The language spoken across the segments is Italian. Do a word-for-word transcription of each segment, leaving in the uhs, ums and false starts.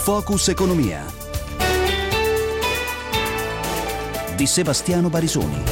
Focus Economia di Sebastiano Barisoni.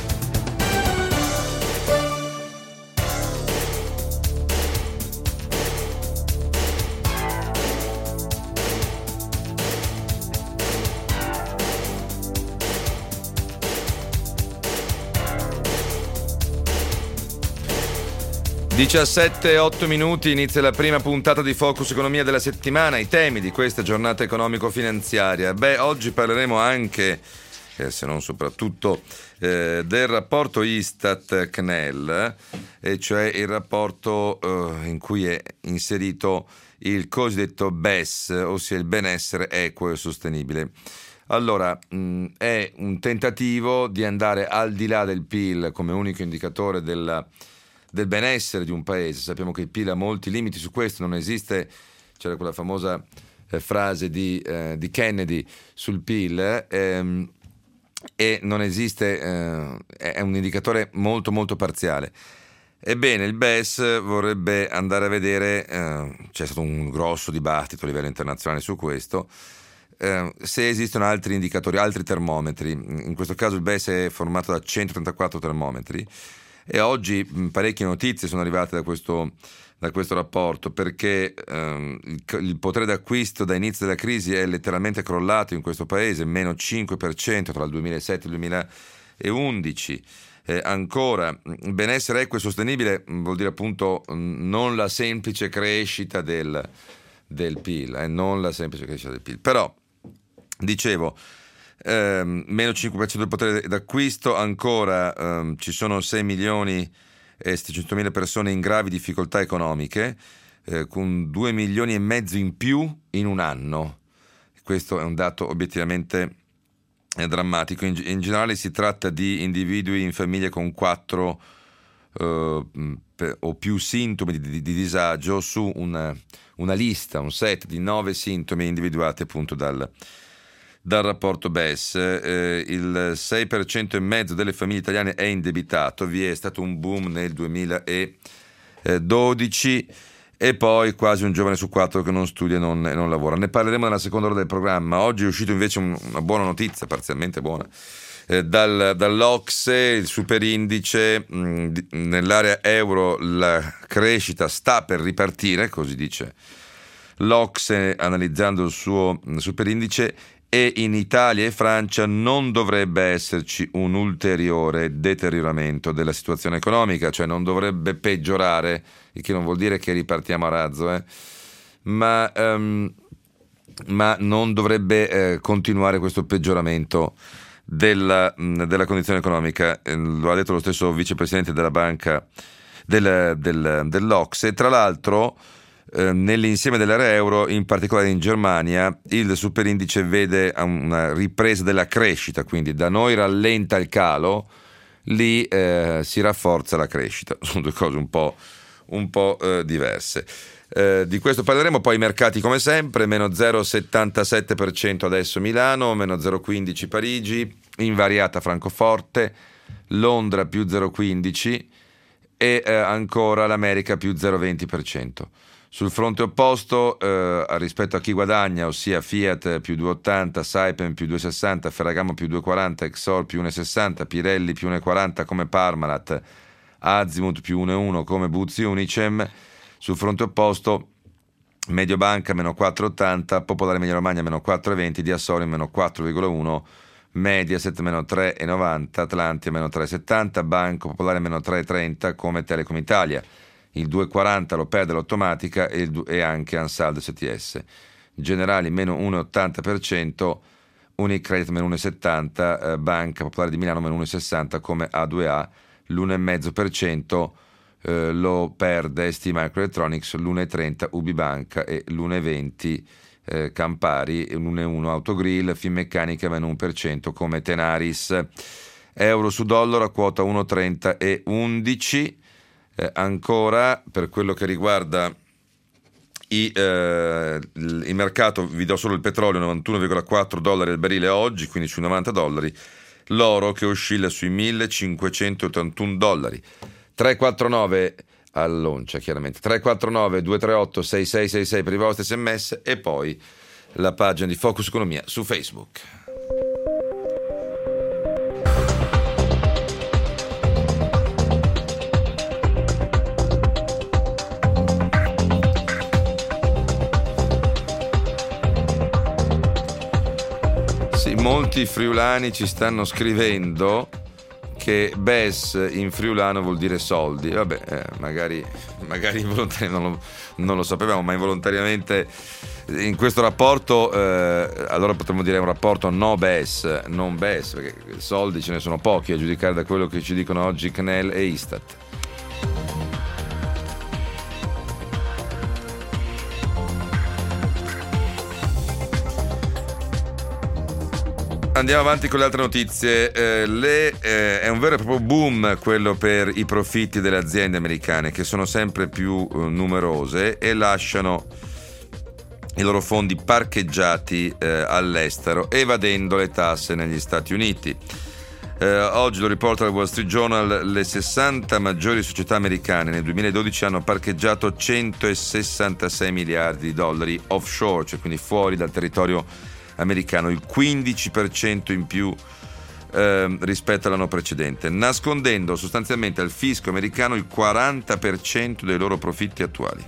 diciassette e otto minuti, inizia la prima puntata di Focus Economia della settimana. I temi di questa giornata economico-finanziaria. Beh, oggi parleremo anche, eh, se non soprattutto, eh, del rapporto Istat-C N E L, e cioè il rapporto eh, in cui è inserito il cosiddetto B E S, ossia il benessere equo e sostenibile. Allora, mh, è un tentativo di andare al di là del P I L come unico indicatore della del benessere di un paese. Sappiamo che il P I L ha molti limiti su questo, non esiste, c'era quella famosa eh, frase di, eh, di Kennedy sul P I L, ehm, e non esiste, eh, è un indicatore molto molto parziale. Ebbene, il B E S vorrebbe andare a vedere, eh, c'è stato un grosso dibattito a livello internazionale su questo, eh, se esistono altri indicatori, altri termometri. In questo caso il B E S è formato da centotrentaquattro termometri, e oggi parecchie notizie sono arrivate da questo, da questo rapporto, perché ehm, il, il potere d'acquisto da inizio della crisi è letteralmente crollato in questo paese, meno cinque per cento tra il duemilasette e il duemilaundici. Eh, ancora, benessere equo e sostenibile vuol dire appunto non la semplice crescita del, del P I L, eh, non la semplice crescita del P I L. Però, dicevo, Um, meno cinque per cento del potere d'acquisto, ancora um, ci sono sei milioni e settecentomila persone in gravi difficoltà economiche, eh, con due milioni e mezzo in più in un anno. Questo è un dato obiettivamente eh, drammatico. In, in generale si tratta di individui in famiglie con quattro uh, per, o più sintomi di, di, di disagio, su una, una lista, un set di nove sintomi individuati appunto dal Dal rapporto B E S. Eh, il sei per cento e mezzo delle famiglie italiane è indebitato, vi è stato un boom nel duemiladodici, e poi quasi un giovane su quattro che non studia e non, non lavora. Ne parleremo nella seconda ora del programma. Oggi è uscito invece un, una buona notizia, parzialmente buona, eh, dal, dall'Ocse, il superindice. Mh, di, nell'area euro la crescita sta per ripartire, così dice l'Ocse analizzando il suo superindice, e in Italia e Francia non dovrebbe esserci un ulteriore deterioramento della situazione economica, cioè non dovrebbe peggiorare, il che non vuol dire che ripartiamo a razzo, eh, ma, um, ma non dovrebbe eh, continuare questo peggioramento della, mh, della condizione economica. Eh, lo ha detto lo stesso vicepresidente della banca del, del, dell'Ocse. Tra l'altro, nell'insieme dell'area euro, in particolare in Germania, il superindice vede una ripresa della crescita, quindi da noi rallenta il calo, lì eh, si rafforza la crescita. Sono due cose un po', un po' eh, diverse. Eh, di questo parleremo. Poi i mercati come sempre, meno zero virgola settantasette per cento adesso Milano, meno zero virgola quindici Parigi, invariata Francoforte, Londra più zero virgola quindici e eh, ancora l'America più zero virgola venti per cento. Sul fronte opposto, eh, rispetto a chi guadagna, ossia Fiat più due virgola ottanta, Saipem più due virgola sessanta, Ferragamo più due virgola quaranta, Exor più uno virgola sessanta, Pirelli più uno virgola quaranta come Parmalat, Azimut più uno virgola uno come Buzzi Unicem. Sul fronte opposto, Mediobanca meno quattro virgola ottanta, Popolare Emilia Romagna meno quattro virgola venti, Diassorin meno quattro virgola uno, Mediaset meno tre virgola novanta, Atlantia meno tre virgola settanta, Banco Popolare meno tre virgola trenta come Telecom Italia. Il due virgola quaranta lo perde l'Automatica e, il, e anche Ansaldo S T S. Generali meno uno virgola ottanta per cento, Unicredit meno uno virgola settanta, eh, Banca Popolare di Milano meno uno virgola sessanta come A due A, l'uno virgola cinque per cento eh, lo perde S T Microelectronics, l'uno virgola trenta Ubibanca e l'uno virgola venti eh, Campari, l'uno virgola uno Autogrill, Finmeccanica meno uno per cento come Tenaris. Euro su dollaro a quota uno virgola trenta e undici. Eh, ancora per quello che riguarda i, eh, il, il mercato, vi do solo il petrolio, novantuno virgola quattro dollari al barile oggi, quindi sui novanta dollari, l'oro che oscilla sui millecinquecentottantuno dollari. tre quattro nove all'oncia, chiaramente tre quattro nove due tre otto sei sei sei sei per i vostri sms, e poi la pagina di Focus Economia su Facebook. Sì, molti friulani ci stanno scrivendo che B E S in friulano vuol dire soldi. Vabbè, eh, magari, magari involontariamente non lo, non lo sapevamo, ma involontariamente in questo rapporto, eh, allora potremmo dire un rapporto no B E S, non B E S, perché soldi ce ne sono pochi a giudicare da quello che ci dicono oggi C N E L e Istat. Andiamo avanti con le altre notizie. Eh, le, eh, è un vero e proprio boom quello per i profitti delle aziende americane, che sono sempre più eh, numerose e lasciano i loro fondi parcheggiati eh, all'estero, evadendo le tasse negli Stati Uniti. Eh, oggi lo riporta il Wall Street Journal: le sessanta maggiori società americane nel duemiladodici hanno parcheggiato centosessantasei miliardi di dollari offshore, cioè quindi fuori dal territorio americano, il quindici per cento in più eh, rispetto all'anno precedente, nascondendo sostanzialmente al fisco americano il quaranta per cento dei loro profitti attuali.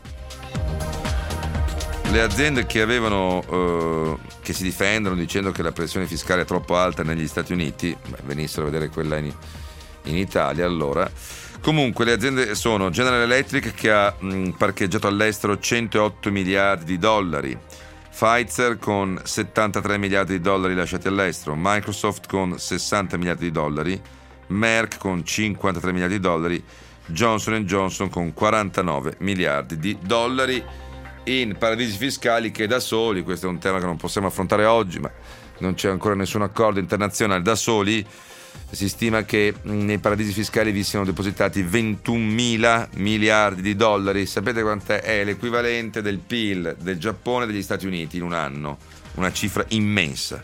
Le aziende che avevano eh, che si difendono dicendo che la pressione fiscale è troppo alta negli Stati Uniti, beh, venissero a vedere quella in, in Italia allora. Comunque le aziende sono General Electric, che ha mh, parcheggiato all'estero centootto miliardi di dollari, Pfizer con settantatré miliardi di dollari lasciati all'estero, Microsoft con sessanta miliardi di dollari, Merck con cinquantatré miliardi di dollari, Johnson and Johnson con quarantanove miliardi di dollari in paradisi fiscali che da soli, questo è un tema che non possiamo affrontare oggi, ma non c'è ancora nessun accordo internazionale, da soli si stima che nei paradisi fiscali vi siano depositati ventunomila miliardi di dollari. Sapete quant'è? È l'equivalente del P I L del Giappone e degli Stati Uniti in un anno, una cifra immensa.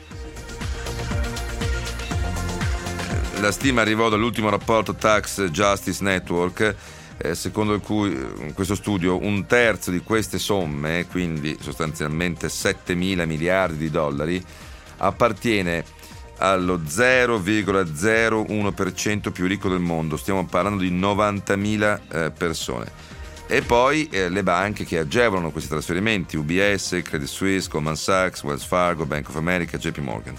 La stima arrivò dall'ultimo rapporto Tax Justice Network, eh, secondo cui in questo studio un terzo di queste somme, quindi sostanzialmente settemila miliardi di dollari, appartiene allo zero virgola zero uno per cento più ricco del mondo. Stiamo parlando di novantamila eh, persone. E poi eh, le banche che agevolano questi trasferimenti: U B S, Credit Suisse, Goldman Sachs, Wells Fargo, Bank of America, J P Morgan.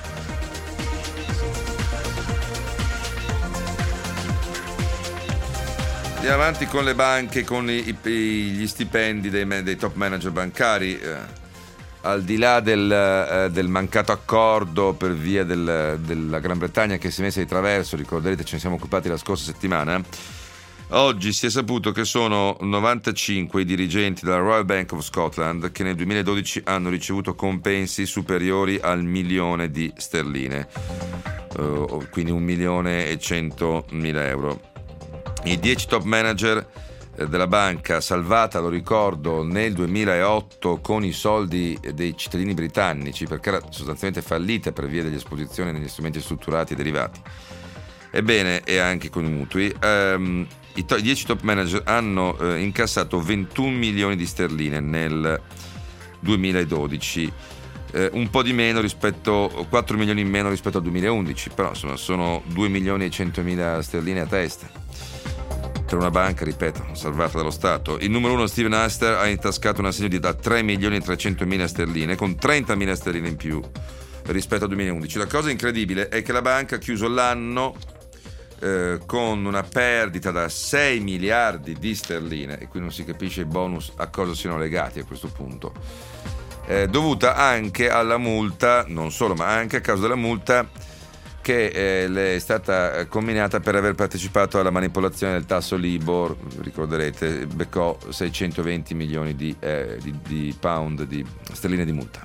Andiamo avanti con le banche, con i, i, gli stipendi dei, dei top manager bancari. Eh, al di là del, eh, del mancato accordo per via del, della Gran Bretagna che si è messa di traverso, ricorderete ce ne siamo occupati la scorsa settimana, oggi si è saputo che sono novantacinque i dirigenti della Royal Bank of Scotland che nel duemiladodici hanno ricevuto compensi superiori al milione di sterline, uh, quindi un milione e centomila euro. I dieci top manager della banca, salvata, lo ricordo, nel duemilaotto con i soldi dei cittadini britannici, perché era sostanzialmente fallita per via delle esposizioni negli strumenti strutturati e derivati, ebbene, e anche con i mutui, ehm, i to- dieci top manager hanno eh, incassato ventuno milioni di sterline nel duemiladodici, eh, un po' di meno rispetto, quattro milioni in meno rispetto al duemilaundici, però insomma sono due milioni e centomila sterline a testa per una banca, ripeto, salvata dallo Stato. Il numero uno, Steven Astor, ha intascato un assegno di da tre milioni e trecentomila sterline, con trentamila sterline in più rispetto al duemilaundici. La cosa incredibile è che la banca ha chiuso l'anno eh, con una perdita da sei miliardi di sterline, e qui non si capisce i bonus a cosa siano legati a questo punto, eh, dovuta anche alla multa, non solo, ma anche a causa della multa che eh, le è stata comminata per aver partecipato alla manipolazione del tasso Libor. Ricorderete, beccò seicentoventi milioni di, eh, di, di pound, di sterline di multa.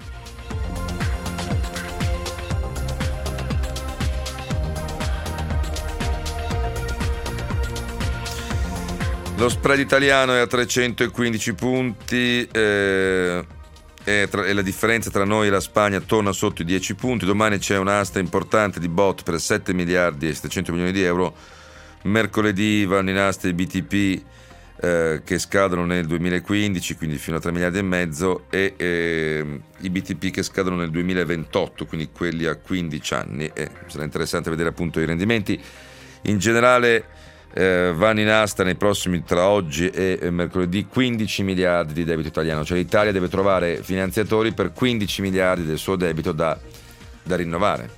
Lo spread italiano è a trecentoquindici punti, eh, E, tra, e la differenza tra noi e la Spagna torna sotto i dieci punti. Domani c'è un'asta importante di bot per sette miliardi e settecento milioni di euro. Mercoledì vanno in asta i B T P eh, che scadono nel duemilaquindici, quindi fino a tre miliardi e mezzo, e eh, i B T P che scadono nel duemilaventotto, quindi quelli a quindici anni. E sarà interessante vedere appunto i rendimenti. In generale eh, vanno in asta nei prossimi, tra oggi e eh, mercoledì, quindici miliardi di debito italiano, cioè l'Italia deve trovare finanziatori per quindici miliardi del suo debito da, da rinnovare.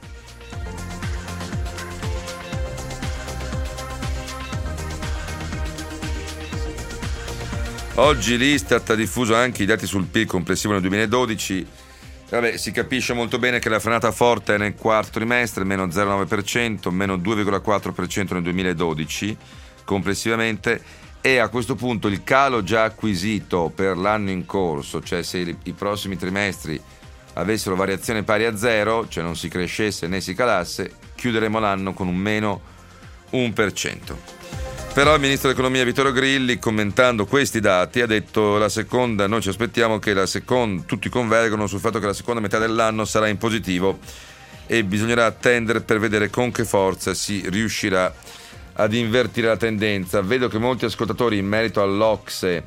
Oggi l'Istat ha diffuso anche i dati sul P I L complessivo nel duemiladodici. Vabbè, si capisce molto bene che la frenata forte è nel quarto trimestre, meno zero virgola nove per cento, meno due virgola quattro per cento nel duemiladodici complessivamente, e a questo punto il calo già acquisito per l'anno in corso, cioè se i, i prossimi trimestri avessero variazione pari a zero, cioè non si crescesse né si calasse, chiuderemo l'anno con un meno uno per cento. Però il ministro dell'economia Vittorio Grilli, commentando questi dati, ha detto la seconda, noi ci aspettiamo che la seconda, tutti convergono sul fatto che la seconda metà dell'anno sarà in positivo e bisognerà attendere per vedere con che forza si riuscirà ad invertire la tendenza. Vedo che molti ascoltatori in merito all'Ocse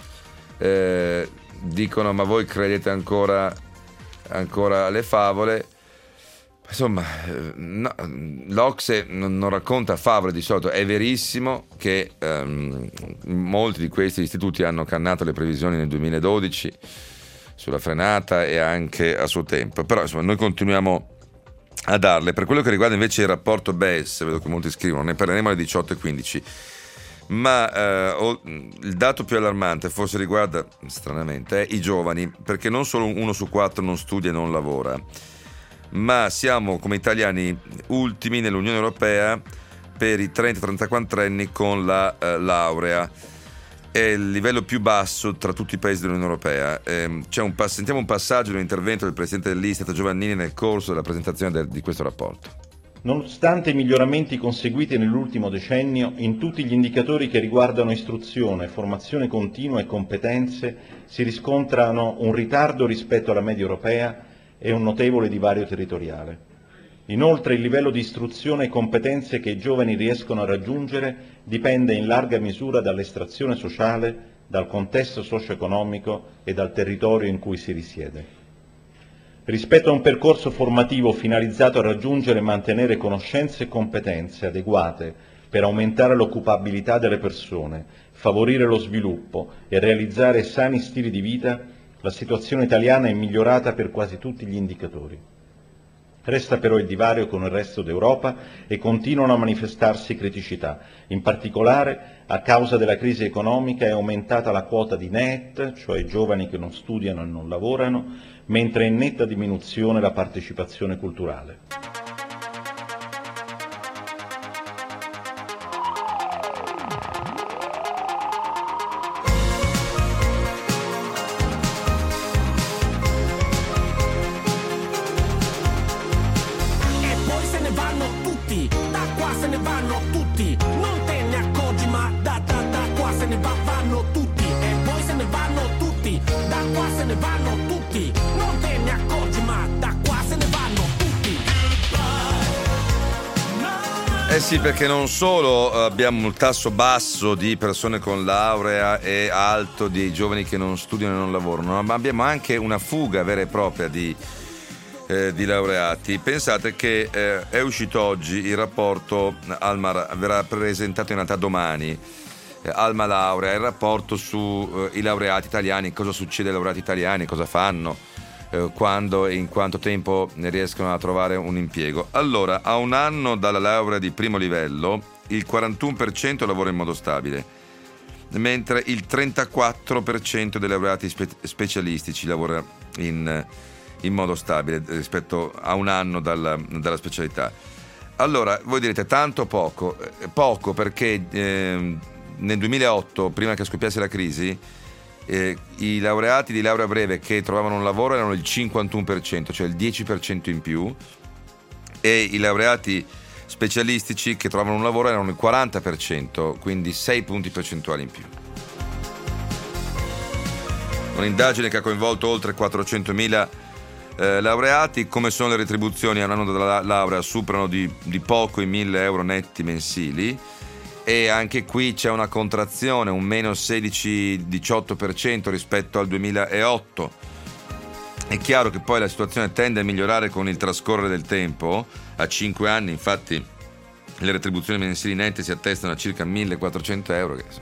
eh, dicono: ma voi credete ancora, ancora alle favole? Insomma, no, l'Ocse non, non racconta favole di solito. È verissimo che um, molti di questi istituti hanno cannato le previsioni nel duemiladodici sulla frenata e anche a suo tempo, però insomma noi continuiamo a darle. Per quello che riguarda invece il rapporto B E S, vedo che molti scrivono, ne parleremo alle diciotto e quindici, ma eh, il dato più allarmante forse riguarda, stranamente, è i giovani, perché non solo uno su quattro non studia e non lavora, ma siamo come italiani ultimi nell'Unione Europea per i trenta trentaquattro anni con la eh, laurea. È il livello più basso tra tutti i paesi dell'Unione Europea. Eh, c'è un pass- sentiamo un passaggio di un intervento del presidente dell'Istat Giovannini nel corso della presentazione de- di questo rapporto. Nonostante i miglioramenti conseguiti nell'ultimo decennio, in tutti gli indicatori che riguardano istruzione, formazione continua e competenze si riscontrano un ritardo rispetto alla media europea e un notevole divario territoriale. Inoltre il livello di istruzione e competenze che i giovani riescono a raggiungere dipende in larga misura dall'estrazione sociale, dal contesto socio-economico e dal territorio in cui si risiede. Rispetto a un percorso formativo finalizzato a raggiungere e mantenere conoscenze e competenze adeguate per aumentare l'occupabilità delle persone, favorire lo sviluppo e realizzare sani stili di vita, la situazione italiana è migliorata per quasi tutti gli indicatori. Resta però il divario con il resto d'Europa e continuano a manifestarsi criticità. In particolare, a causa della crisi economica è aumentata la quota di NEET, cioè giovani che non studiano e non lavorano, mentre è in netta diminuzione la partecipazione culturale. Eh sì, perché non solo abbiamo un tasso basso di persone con laurea e alto di giovani che non studiano e non lavorano, ma abbiamo anche una fuga vera e propria di, eh, di laureati. Pensate che eh, è uscito oggi il rapporto Alma, verrà presentato in realtà domani, eh, Alma Laurea, il rapporto sui eh, laureati italiani, cosa succede ai laureati italiani, cosa fanno, quando e in quanto tempo ne riescono a trovare un impiego. Allora, a un anno dalla laurea di primo livello, il quarantuno per cento lavora in modo stabile, mentre il trentaquattro per cento dei laureati spe- specialistici lavora in, in modo stabile rispetto a un anno dalla, dalla specialità. Allora, voi direte tanto o poco? Poco, perché eh, nel duemilaotto, prima che scoppiasse la crisi, Eh, i laureati di laurea breve che trovavano un lavoro erano il cinquantuno per cento, cioè il dieci per cento in più, e i laureati specialistici che trovavano un lavoro erano il quaranta per cento, quindi sei punti percentuali in più. Un'indagine che ha coinvolto oltre quattrocentomila eh, laureati. Come sono le retribuzioni a un anno della laurea? Superano di, di poco i mille euro netti mensili, e anche qui c'è una contrazione, un meno sedici diciotto per cento rispetto al duemilaotto. È chiaro che poi la situazione tende a migliorare con il trascorrere del tempo. A cinque anni infatti le retribuzioni mensili nette si attestano a circa millequattrocento euro, che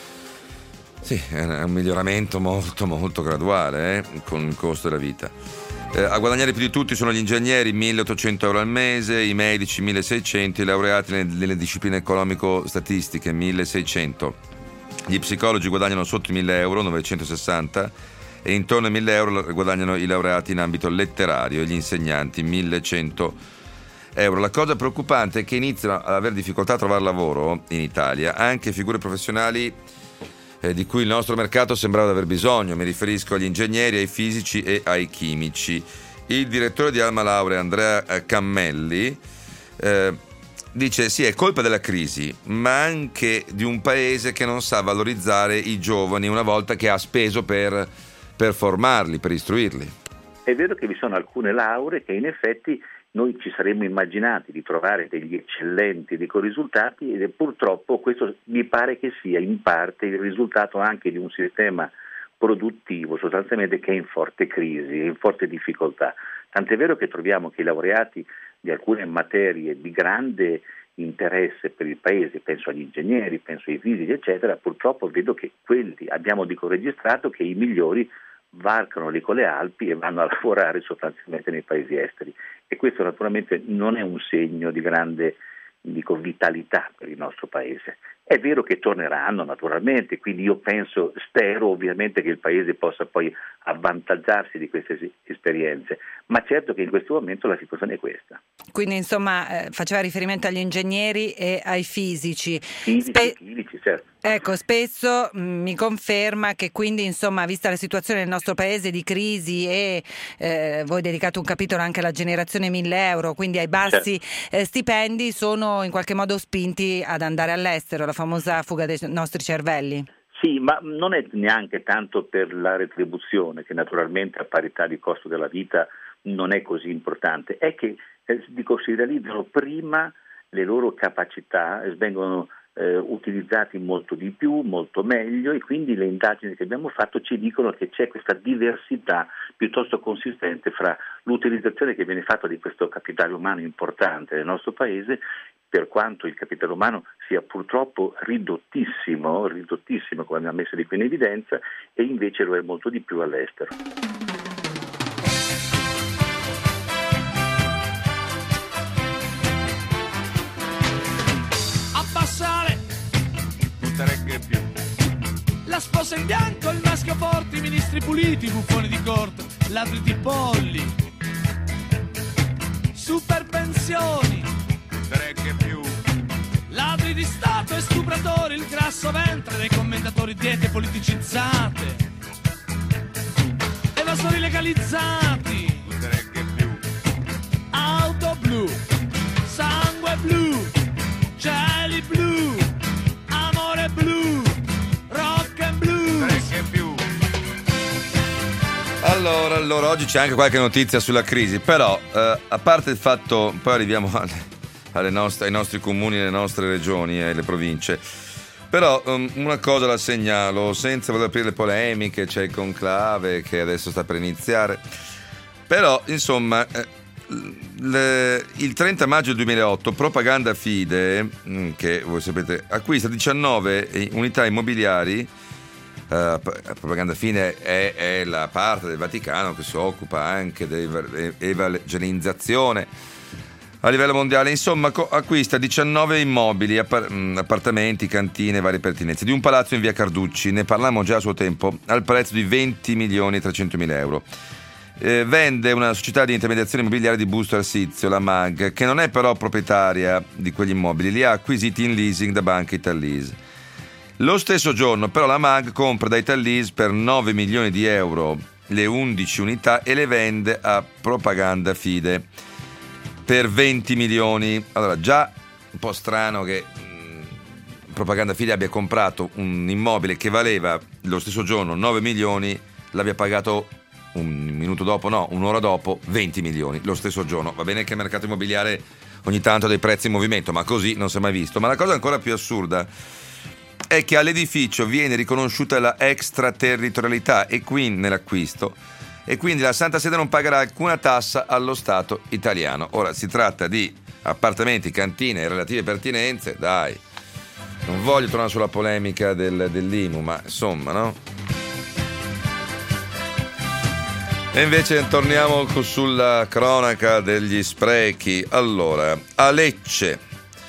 sì, è un miglioramento molto molto graduale, eh, con il costo della vita. Eh, a guadagnare più di tutti sono gli ingegneri, milleottocento euro al mese, i medici milleseicento, i laureati nelle, nelle discipline economico-statistiche milleseicento. Gli psicologi guadagnano sotto i mille euro, novecentosessanta, e intorno ai mille euro guadagnano i laureati in ambito letterario e gli insegnanti millecento euro. La cosa preoccupante è che iniziano ad avere difficoltà a trovare lavoro in Italia anche figure professionali eh, di cui il nostro mercato sembrava aver bisogno. Mi riferisco agli ingegneri, ai fisici e ai chimici. Il direttore di Alma Laurea, Andrea Cammelli, eh, dice sì, è colpa della crisi, ma anche di un paese che non sa valorizzare i giovani una volta che ha speso per, per formarli, per istruirli. È vero che vi sono alcune lauree che in effetti noi ci saremmo immaginati di trovare degli eccellenti, dei risultati, ed è purtroppo questo mi pare che sia in parte il risultato anche di un sistema produttivo sostanzialmente che è in forte crisi, in forte difficoltà. Tant'è vero che troviamo che i laureati di alcune materie di grande interesse per il paese, penso agli ingegneri, penso ai fisici, eccetera, purtroppo vedo che quelli abbiamo dico registrato che i migliori varcano lì con le Alpi e vanno a lavorare sostanzialmente nei paesi esteri, e questo naturalmente non è un segno di grande dico, vitalità per il nostro paese. È vero che torneranno naturalmente, quindi io penso, spero ovviamente che il paese possa poi avvantaggiarsi di queste esperienze, ma certo che in questo momento la situazione è questa. Quindi insomma eh, faceva riferimento agli ingegneri e ai fisici. Fisici, Spe- chimici, certo. Ecco, spesso mh, mi conferma che quindi insomma, vista la situazione del nostro paese di crisi e eh, voi dedicate un capitolo anche alla generazione mille euro, quindi ai bassi certo. eh, stipendi, sono in qualche modo spinti ad andare all'estero, la famosa fuga dei nostri cervelli. Sì, ma non è neanche tanto per la retribuzione, che naturalmente a parità di costo della vita non è così importante, è che eh, dico, si realizzano prima le loro capacità e vengono eh, utilizzati molto di più, molto meglio, e quindi le indagini che abbiamo fatto ci dicono che c'è questa diversità piuttosto consistente fra l'utilizzazione che viene fatta di questo capitale umano importante nel nostro paese, per quanto il capitale umano sia purtroppo ridottissimo, ridottissimo come abbiamo messo di qui in evidenza, e invece lo è molto di più all'estero. Abbassare, buttare che più. La sposa in bianco, il maschio forte, i ministri puliti, i buffoni di corte, ladri di polli, super pensioni, buttare che più. Ladri di Stato e stupratori, il grasso ventre dei commentatori, diete politicizzate, evasori legalizzati, che più. Auto blu, sangue blu, cieli blu, amore blu, rock and blues. Che più. Allora, allora, oggi c'è anche qualche notizia sulla crisi, però eh, a parte il fatto, poi arriviamo alle Alle nostre, ai nostri comuni, alle nostre regioni e alle province. Però um, una cosa la segnalo, senza voler aprire le polemiche, c'è il conclave che adesso sta per iniziare. Però, insomma, eh, le, il trenta maggio duemilaotto Propaganda Fide, mh, che voi sapete, acquista diciannove unità immobiliari. Uh, Propaganda Fide è, è la parte del Vaticano che si occupa anche dell'evangelizzazione a livello mondiale. Insomma, co- acquista diciannove immobili, appar- appartamenti, cantine, varie pertinenze di un palazzo in via Carducci, ne parlammo già a suo tempo, al prezzo di venti milioni trecentomila euro. Eh, vende una società di intermediazione immobiliare di Busto Arsizio, la M A G, che non è però proprietaria di quegli immobili, li ha acquisiti in leasing da Banca Itallease. Lo stesso giorno però la M A G compra da Itallease per nove milioni di euro le undici unità e le vende a Propaganda Fide per venti milioni. Allora, già un po' strano che mh, Propaganda Fide abbia comprato un immobile che valeva lo stesso giorno nove milioni, l'abbia pagato un minuto dopo, no, un'ora dopo, venti milioni, lo stesso giorno. Va bene che il mercato immobiliare ogni tanto dei prezzi in movimento, ma così non si è mai visto. Ma la cosa ancora più assurda è che all'edificio viene riconosciuta la extraterritorialità e quindi nell'acquisto, e quindi la Santa Sede non pagherà alcuna tassa allo Stato italiano. Ora si tratta di appartamenti, cantine e relative pertinenze, dai, non voglio tornare sulla polemica del, dell'I M U, ma insomma, no? E invece torniamo sulla cronaca degli sprechi. Allora, a Lecce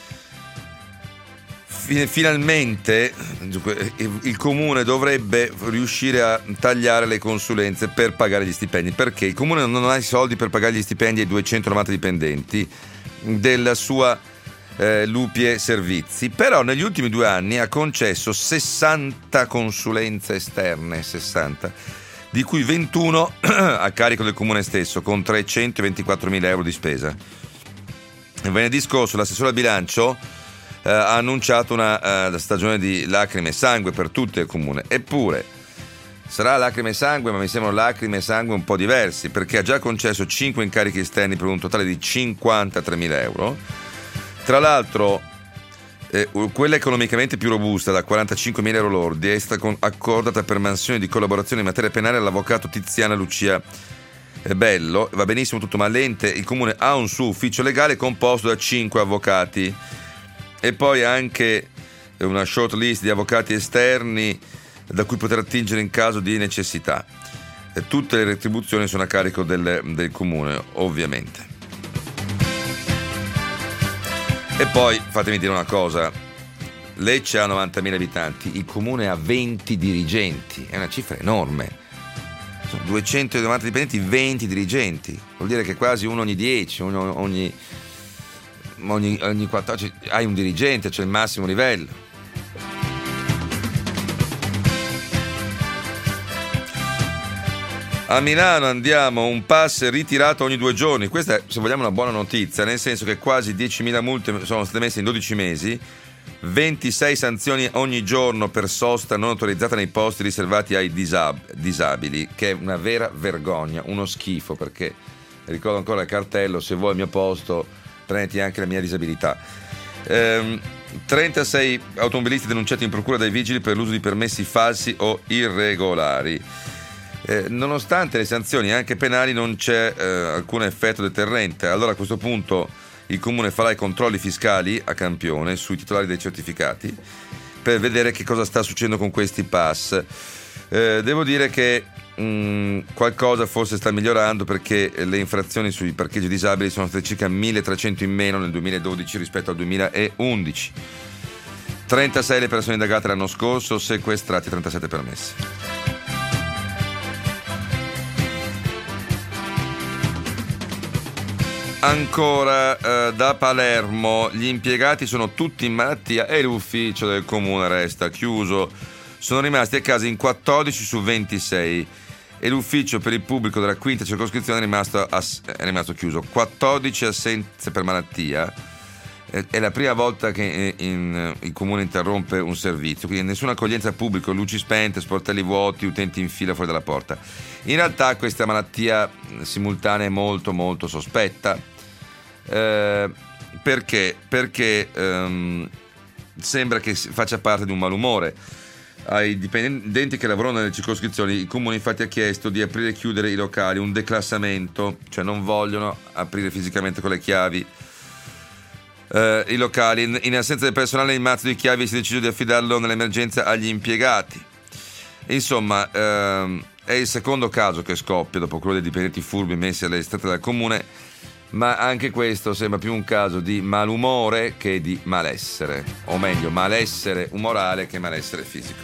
finalmente il comune dovrebbe riuscire a tagliare le consulenze per pagare gli stipendi, perché il comune non ha i soldi per pagare gli stipendi ai duecentonovanta dipendenti della sua eh, Lupie Servizi, però negli ultimi due anni ha concesso sessanta consulenze esterne, sessanta, di cui ventuno a carico del comune stesso, con trecentoventiquattromila euro di spesa. Il venerdì scorso l'assessore al bilancio eh, ha annunciato una uh, stagione di lacrime e sangue per tutto il comune. Eppure sarà lacrime e sangue, ma mi sembrano lacrime e sangue un po' diversi, perché ha già concesso cinque incarichi esterni per un totale di cinquantatremila euro. Tra l'altro Eh, quella economicamente più robusta, da quarantacinquemila euro lordi, è stata accordata per mansioni di collaborazione in materia penale all'avvocato Tiziana Lucia Bello. Va benissimo tutto, ma l'ente, il comune, ha un suo ufficio legale composto da cinque avvocati e poi anche una short list di avvocati esterni da cui poter attingere in caso di necessità. E tutte le retribuzioni sono a carico del, del comune, ovviamente. E poi fatemi dire una cosa: Lecce ha novantamila abitanti, il comune ha venti dirigenti, è una cifra enorme. Sono duecentonovanta dipendenti, venti dirigenti, vuol dire che quasi uno ogni dieci, uno ogni, ogni, ogni quattordici hai un dirigente, cioè il massimo livello. A Milano andiamo, un pass ritirato ogni due giorni. Questa è, se vogliamo, una buona notizia, nel senso che quasi diecimila multe sono state messe in dodici mesi, ventisei sanzioni ogni giorno per sosta non autorizzata nei posti riservati ai disab- disabili, che è una vera vergogna, uno schifo, perché ricordo ancora il cartello: se vuoi il mio posto prendi anche la mia disabilità. Ehm, trentasei automobilisti denunciati in procura dai vigili per l'uso di permessi falsi o irregolari. Eh, nonostante le sanzioni anche penali non c'è eh, alcun effetto deterrente. Allora a questo punto il comune farà i controlli fiscali a campione sui titolari dei certificati per vedere che cosa sta succedendo con questi pass. Eh, devo dire che mh, qualcosa forse sta migliorando, perché le infrazioni sui parcheggi disabili sono state circa milletrecento in meno nel duemiladodici rispetto al duemilaundici. trentasei le persone indagate l'anno scorso, sequestrati trentasette permessi. Ancora eh, da Palermo, gli impiegati sono tutti in malattia e l'ufficio del comune resta chiuso. Sono rimasti a casa in quattordici su ventisei e l'ufficio per il pubblico della quinta circoscrizione è rimasto, ass- è rimasto chiuso. quattordici assenze per malattia. È la prima volta che in, il comune interrompe un servizio, quindi nessuna accoglienza al pubblico, luci spente, sportelli vuoti, utenti in fila fuori dalla porta. In realtà questa malattia simultanea è molto molto sospetta. Eh, perché? Perché ehm, sembra che faccia parte di un malumore. Ai dipendenti che lavorano nelle circoscrizioni, il comune infatti ha chiesto di aprire e chiudere i locali, un declassamento, cioè non vogliono aprire fisicamente con le chiavi Uh, i locali. In, in assenza del personale, il mazzo di chiavi si è deciso di affidarlo nell'emergenza agli impiegati. Insomma, uh, è il secondo caso che scoppia dopo quello dei dipendenti furbi messi alle strette dal comune, ma anche questo sembra più un caso di malumore che di malessere, o meglio malessere umorale che malessere fisico.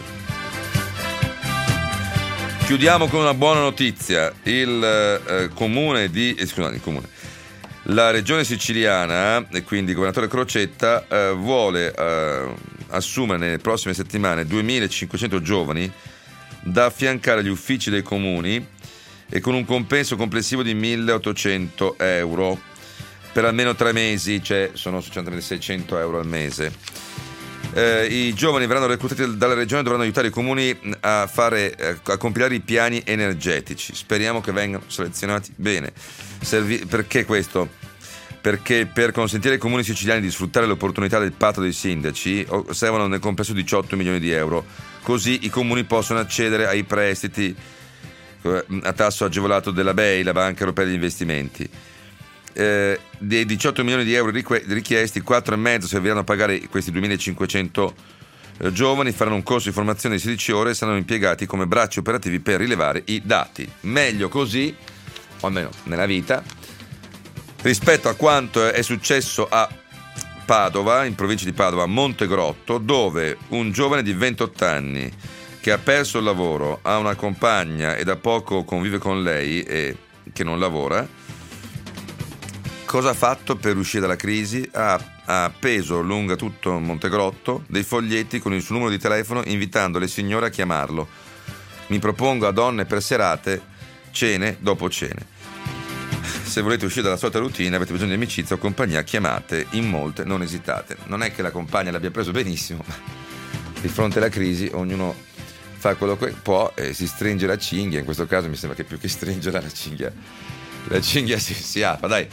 Chiudiamo con una buona notizia. Il uh, comune di eh, scusate, il comune La regione siciliana, e quindi il governatore Crocetta, eh, vuole eh, assumere nelle prossime settimane duemilacinquecento giovani da affiancare agli uffici dei comuni, e con un compenso complessivo di milleottocento euro per almeno tre mesi, cioè sono sostanzialmente seicento euro al mese. Eh, I giovani verranno reclutati dalla regione e dovranno aiutare i comuni a fare a compilare i piani energetici. Speriamo che vengano selezionati bene. Servi- perché questo? perché per consentire ai comuni siciliani di sfruttare l'opportunità del patto dei sindaci servono nel complesso diciotto milioni di euro, così i comuni possono accedere ai prestiti a tasso agevolato della B E I, la Banca Europea degli Investimenti. Eh, dei diciotto milioni di euro richiesti, quattro e mezzo serviranno a pagare questi duemilacinquecento eh, giovani, faranno un corso di formazione di sedici ore e saranno impiegati come bracci operativi per rilevare i dati. Meglio così, o almeno nella vita, rispetto a quanto è successo a Padova, in provincia di Padova, a Montegrotto, dove un giovane di ventotto anni che ha perso il lavoro, ha una compagna e da poco convive con lei e che non lavora, cosa ha fatto per uscire dalla crisi? Ha, ha appeso lungo tutto Montegrotto dei foglietti con il suo numero di telefono invitando le signore a chiamarlo. Mi propongo a donne per serate, cene dopo cene. Se volete uscire dalla solita routine, avete bisogno di amicizia o compagnia, chiamate in molte, non esitate. Non è che la compagna l'abbia preso benissimo, ma di fronte alla crisi ognuno fa quello che può e si stringe la cinghia. In questo caso mi sembra che più che stringerla la cinghia, la cinghia si, si apra, dai.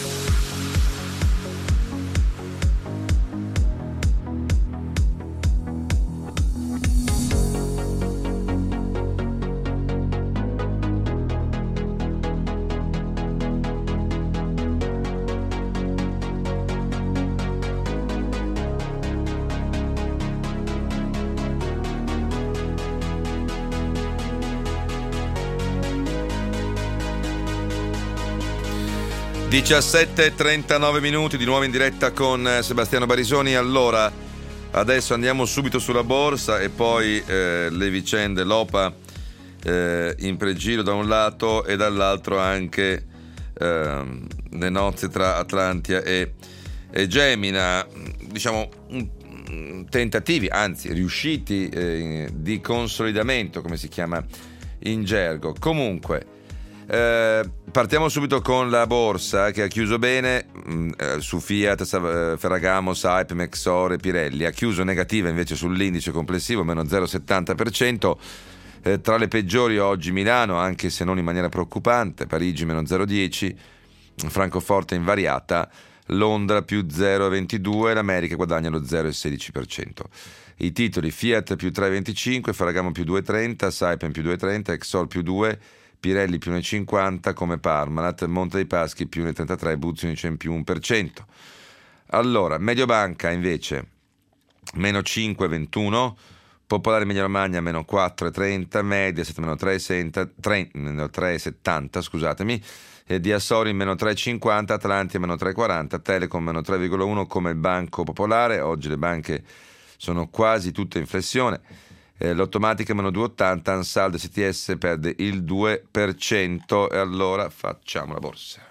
diciassette e trentanove minuti di nuovo in diretta con Sebastiano Barisoni. Allora, adesso andiamo subito sulla borsa e poi eh, le vicende, l'O P A eh, in pregiro da un lato e dall'altro anche eh, le nozze tra Atlantia e, e Gemina, diciamo un, tentativi, anzi riusciti eh, di consolidamento, come si chiama in gergo. Comunque Eh, partiamo subito con la borsa che ha chiuso bene mh, eh, su Fiat, Ferragamo, Saipem, Exor e Pirelli. Ha chiuso negativa invece sull'indice complessivo, meno zero virgola settanta per cento. Eh, tra le peggiori oggi Milano, anche se non in maniera preoccupante, Parigi meno zero virgola dieci, Francoforte invariata, Londra più zero virgola ventidue, l'America guadagna lo zero virgola sedici per cento. I titoli: Fiat più tre virgola venticinque, Ferragamo più due virgola trenta, Saipem più due virgola trenta, Exor più due, Pirelli più uno virgola cinquanta, come Parmalat, Monte dei Paschi più uno virgola trentatré, Buzzi Unicem più uno per cento. Allora, Mediobanca invece meno cinque virgola ventuno, Popolare Emilia Romagna meno quattro virgola trenta, Mediaset meno tre virgola settanta, scusatemi, e Diasori meno tre virgola cinquanta, Atlantia meno tre virgola quaranta, Telecom meno tre virgola uno come il Banco Popolare. Oggi le banche sono quasi tutte in flessione. Eh, L'Automatica meno due virgola ottanta, Ansaldo S T S perde il due per cento. E allora facciamo la borsa.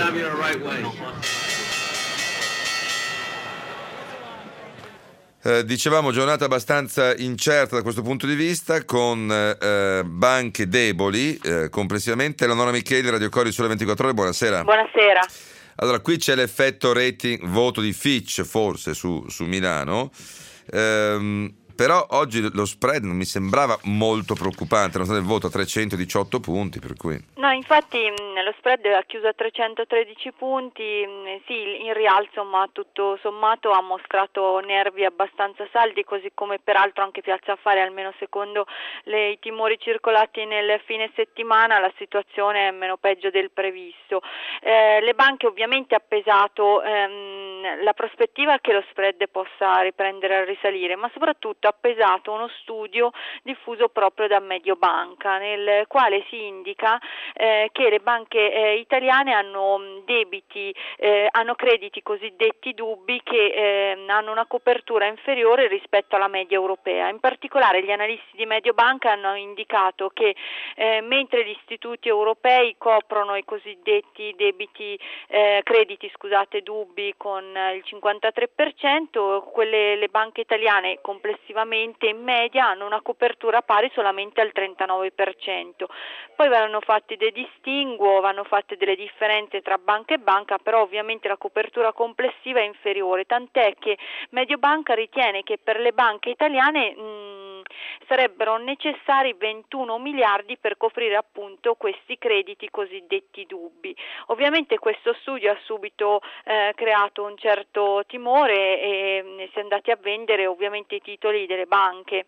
Eh, dicevamo giornata abbastanza incerta da questo punto di vista, con eh, banche deboli eh, complessivamente. Eleonora Micheli, Radio Cori, Sole ventiquattro Ore, buonasera. Buonasera. Allora, qui c'è l'effetto rating, voto di Fitch forse su, su Milano. Ehm, Però oggi lo spread non mi sembrava molto preoccupante, nonostante il voto a trecentodiciotto punti, per cui... No, infatti lo spread ha chiuso a trecentotredici punti, sì, in rialzo, ma tutto sommato ha mostrato nervi abbastanza saldi, così come peraltro anche Piazza Affari, almeno secondo le, i timori circolati nel fine settimana, la situazione è meno peggio del previsto. Eh, le banche ovviamente ha pesato ehm, la prospettiva che lo spread possa riprendere a risalire, ma soprattutto ha pesato uno studio diffuso proprio da Mediobanca, nel quale si indica eh, che le banche eh, italiane hanno debiti, eh, hanno crediti cosiddetti dubbi che eh, hanno una copertura inferiore rispetto alla media europea. In particolare gli analisti di Mediobanca hanno indicato che eh, mentre gli istituti europei coprono i cosiddetti debiti, eh, crediti scusate, dubbi con il cinquantatré per cento, quelle le banche italiane complessivamente in media hanno una copertura pari solamente al trentanove per cento. Poi vanno fatti dei distinguo, vanno fatte delle differenze tra banca e banca, però ovviamente la copertura complessiva è inferiore, tant'è che Mediobanca ritiene che per le banche italiane mh, sarebbero necessari ventuno miliardi per coprire appunto questi crediti cosiddetti dubbi. Ovviamente questo studio ha subito eh, creato un certo timore e si è andati a vendere ovviamente i titoli delle banche.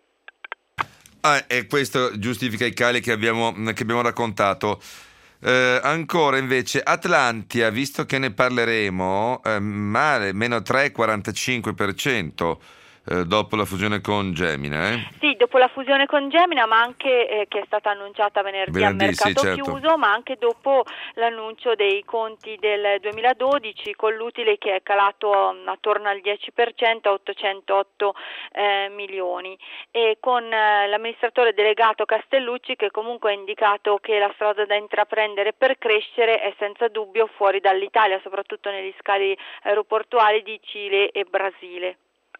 Ah, e questo giustifica i cali che abbiamo, che abbiamo raccontato. Eh, ancora invece Atlantia, visto che ne parleremo, eh, male, meno tre virgola quarantacinque per cento eh, dopo la fusione con Gemina. Eh? Sì, dopo la fusione con Gemina, ma anche eh, che è stata annunciata venerdì, venerdì al mercato sì, certo. chiuso, ma anche dopo l'annuncio dei conti del duemiladodici con l'utile che è calato attorno al dieci per cento a ottocentotto eh, milioni, e con eh, l'amministratore delegato Castellucci che comunque ha indicato che la strada da intraprendere per crescere è senza dubbio fuori dall'Italia, soprattutto negli scali aeroportuali di Cile e Brasile.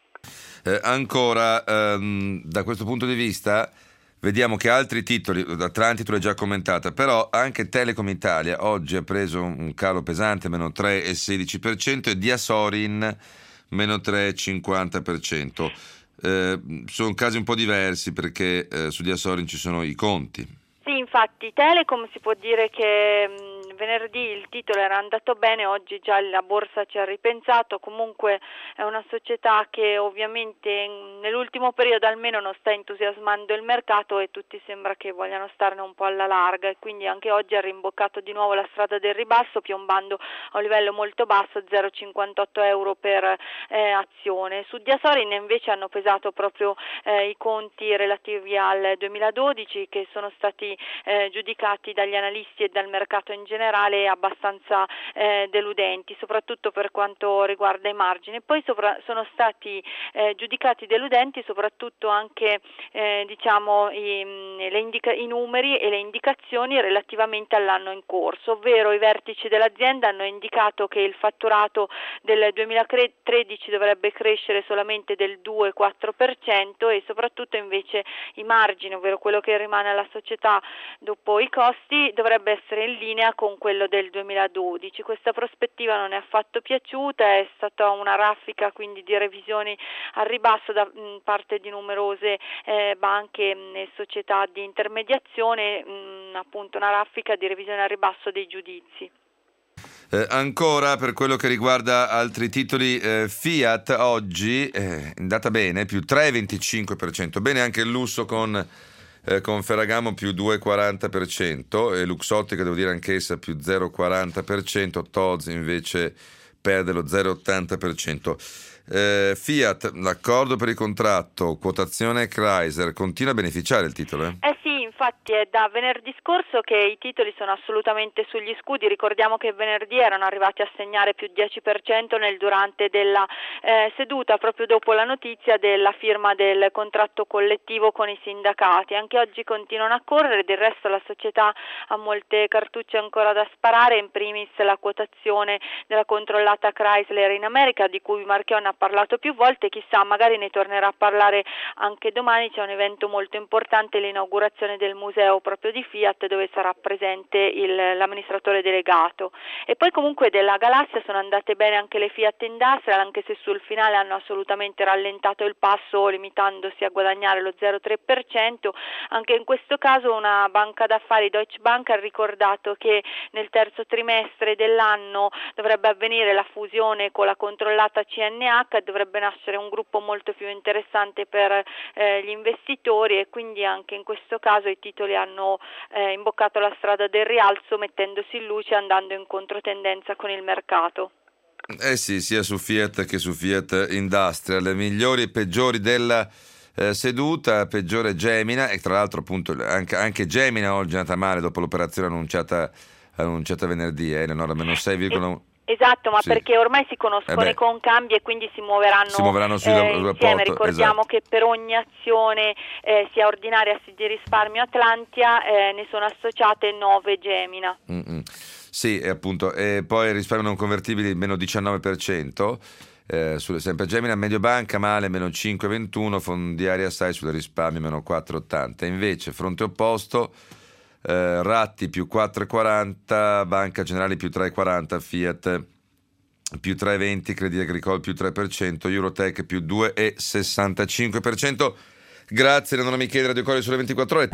Eh, ancora, ehm, da questo punto di vista, vediamo che altri titoli, Atlantia tu l'hai già commentata, però anche Telecom Italia oggi ha preso un calo pesante, meno tre virgola sedici per cento, e Diasorin meno tre virgola cinquanta per cento. Eh, sono casi un po' diversi perché eh, su Diasorin ci sono i conti. Sì, infatti Telecom si può dire che mh, venerdì il titolo era andato bene, oggi già la borsa ci ha ripensato, comunque è una società che ovviamente in, nell'ultimo periodo almeno non sta entusiasmando il mercato e tutti sembra che vogliano starne un po' alla larga, e quindi anche oggi ha rimboccato di nuovo la strada del ribasso piombando a un livello molto basso, zero virgola cinquantotto euro per eh, azione. Su Diasorin invece hanno pesato proprio eh, i conti relativi al duemiladodici che sono stati Eh, giudicati dagli analisti e dal mercato in generale abbastanza eh, deludenti, soprattutto per quanto riguarda i margini. Poi sopra- sono stati eh, giudicati deludenti soprattutto anche eh, diciamo i, le indica- i numeri e le indicazioni relativamente all'anno in corso, ovvero i vertici dell'azienda hanno indicato che il fatturato del duemilatredici dovrebbe crescere solamente del due virgola quattro per cento e soprattutto invece i margini, ovvero quello che rimane alla società dopo i costi, dovrebbe essere in linea con quello del duemiladodici. Questa prospettiva non è affatto piaciuta, è stata una raffica quindi di revisioni al ribasso da mh, parte di numerose eh, banche mh, e società di intermediazione, mh, appunto una raffica di revisione al ribasso dei giudizi. Eh, ancora per quello che riguarda altri titoli, eh, Fiat oggi è andata bene, più tre virgola venticinque per cento, bene anche il lusso con, eh, con Ferragamo più due virgola quaranta per cento, e Luxottica devo dire anch'essa più zero virgola quaranta per cento, Tod's invece perde lo zero virgola ottanta per cento. Eh, Fiat, l'accordo per il contratto, quotazione Chrysler, continua a beneficiare il titolo? Eh, eh sì, infatti è da venerdì scorso che i titoli sono assolutamente sugli scudi. Ricordiamo che venerdì erano arrivati a segnare più dieci per cento nel durante della eh, seduta, proprio dopo la notizia della firma del contratto collettivo con i sindacati. Anche oggi continuano a correre, del resto la società ha molte cartucce ancora da sparare, in primis la quotazione della controllata Chrysler in America, di cui Marchionne ha parlato più volte, chissà, magari ne tornerà a parlare anche domani. C'è un evento molto importante, l'inaugurazione del museo proprio di Fiat, dove sarà presente il, l'amministratore delegato. E poi comunque della galassia sono andate bene anche le Fiat Industrial, anche se sul finale hanno assolutamente rallentato il passo, limitandosi a guadagnare lo zero virgola tre per cento. Anche in questo caso una banca d'affari, Deutsche Bank, ha ricordato che nel terzo trimestre dell'anno dovrebbe avvenire la fusione con la controllata C N H, dovrebbe nascere un gruppo molto più interessante per eh, gli investitori, e quindi anche in questo caso i titoli hanno eh, imboccato la strada del rialzo, mettendosi in luce, andando in controtendenza con il mercato. eh sì, sia su Fiat che su Fiat Industrial, le migliori e peggiori della eh, seduta, peggiore Gemina, e tra l'altro appunto anche, anche Gemina oggi è andata male dopo l'operazione annunciata, annunciata venerdì, eh, Eleonora, meno sei virgola uno. Esatto, ma sì. perché ormai si conoscono eh i concambi e quindi si muoveranno, si muoveranno sui eh, rapporto, insieme. Ricordiamo esatto. che per ogni azione, eh, sia ordinaria sia di risparmio Atlantia, eh, ne sono associate nove Gemina. Mm-mm. Sì, e appunto, e poi risparmio non convertibili meno diciannove per cento, eh, sulle, sempre Gemina, Mediobanca male meno cinque virgola ventuno, Fondiaria Sai sulle risparmio meno quattro virgola ottanta. Invece fronte opposto, eh, Ratti più quattro virgola quaranta, Banca Generali più tre virgola quaranta, Fiat più tre virgola venti, Crédit Agricole più tre per cento, Eurotech più due virgola sessantacinque per cento. Grazie Leonora Micheli, Radio Cori sulle ventiquattro ore.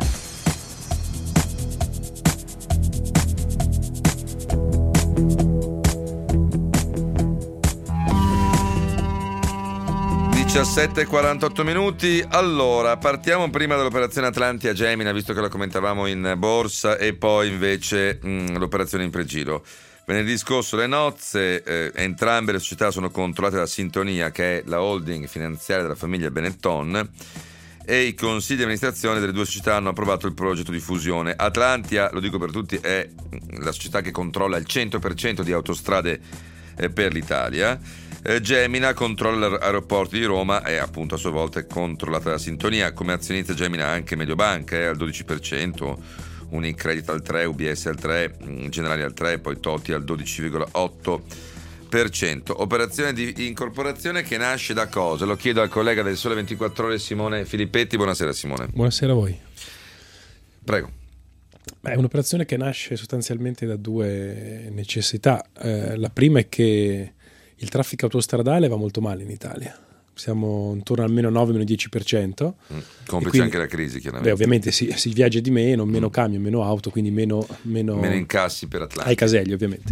diciassette e quarantotto minuti. Allora, partiamo prima dall'operazione Atlantia Gemina, visto che la commentavamo in borsa, e poi invece mh, l'operazione in pregiro. Venerdì scorso le nozze, eh, entrambe le società sono controllate da Sintonia, che è la holding finanziaria della famiglia Benetton, e i consigli di amministrazione delle due società hanno approvato il progetto di fusione. Atlantia, lo dico per tutti, è la società che controlla il cento per cento di autostrade eh, per l'Italia. Eh, Gemina controlla gli aeroporti di Roma e appunto a sua volta è controllata da Sintonia. Come azionista Gemina anche Mediobanca è eh, al dodici per cento, Unicredit al tre per cento, U B S al tre per cento, Generali al tre per cento, poi Toti al dodici virgola otto per cento. Operazione di incorporazione che nasce da cosa? Lo chiedo al collega del Sole ventiquattro Ore Simone Filippetti. Buonasera Simone. Buonasera a voi. Prego. È un'operazione che nasce sostanzialmente da due necessità. Eh, la prima è che il traffico autostradale va molto male in Italia. Siamo intorno al meno nove dieci per cento. Mm. Complice quindi, anche la crisi, chiaramente. Beh, ovviamente si, si viaggia di meno, meno mm. camion, meno auto, quindi meno, meno, meno incassi per Atlantia. Ai caselli, ovviamente.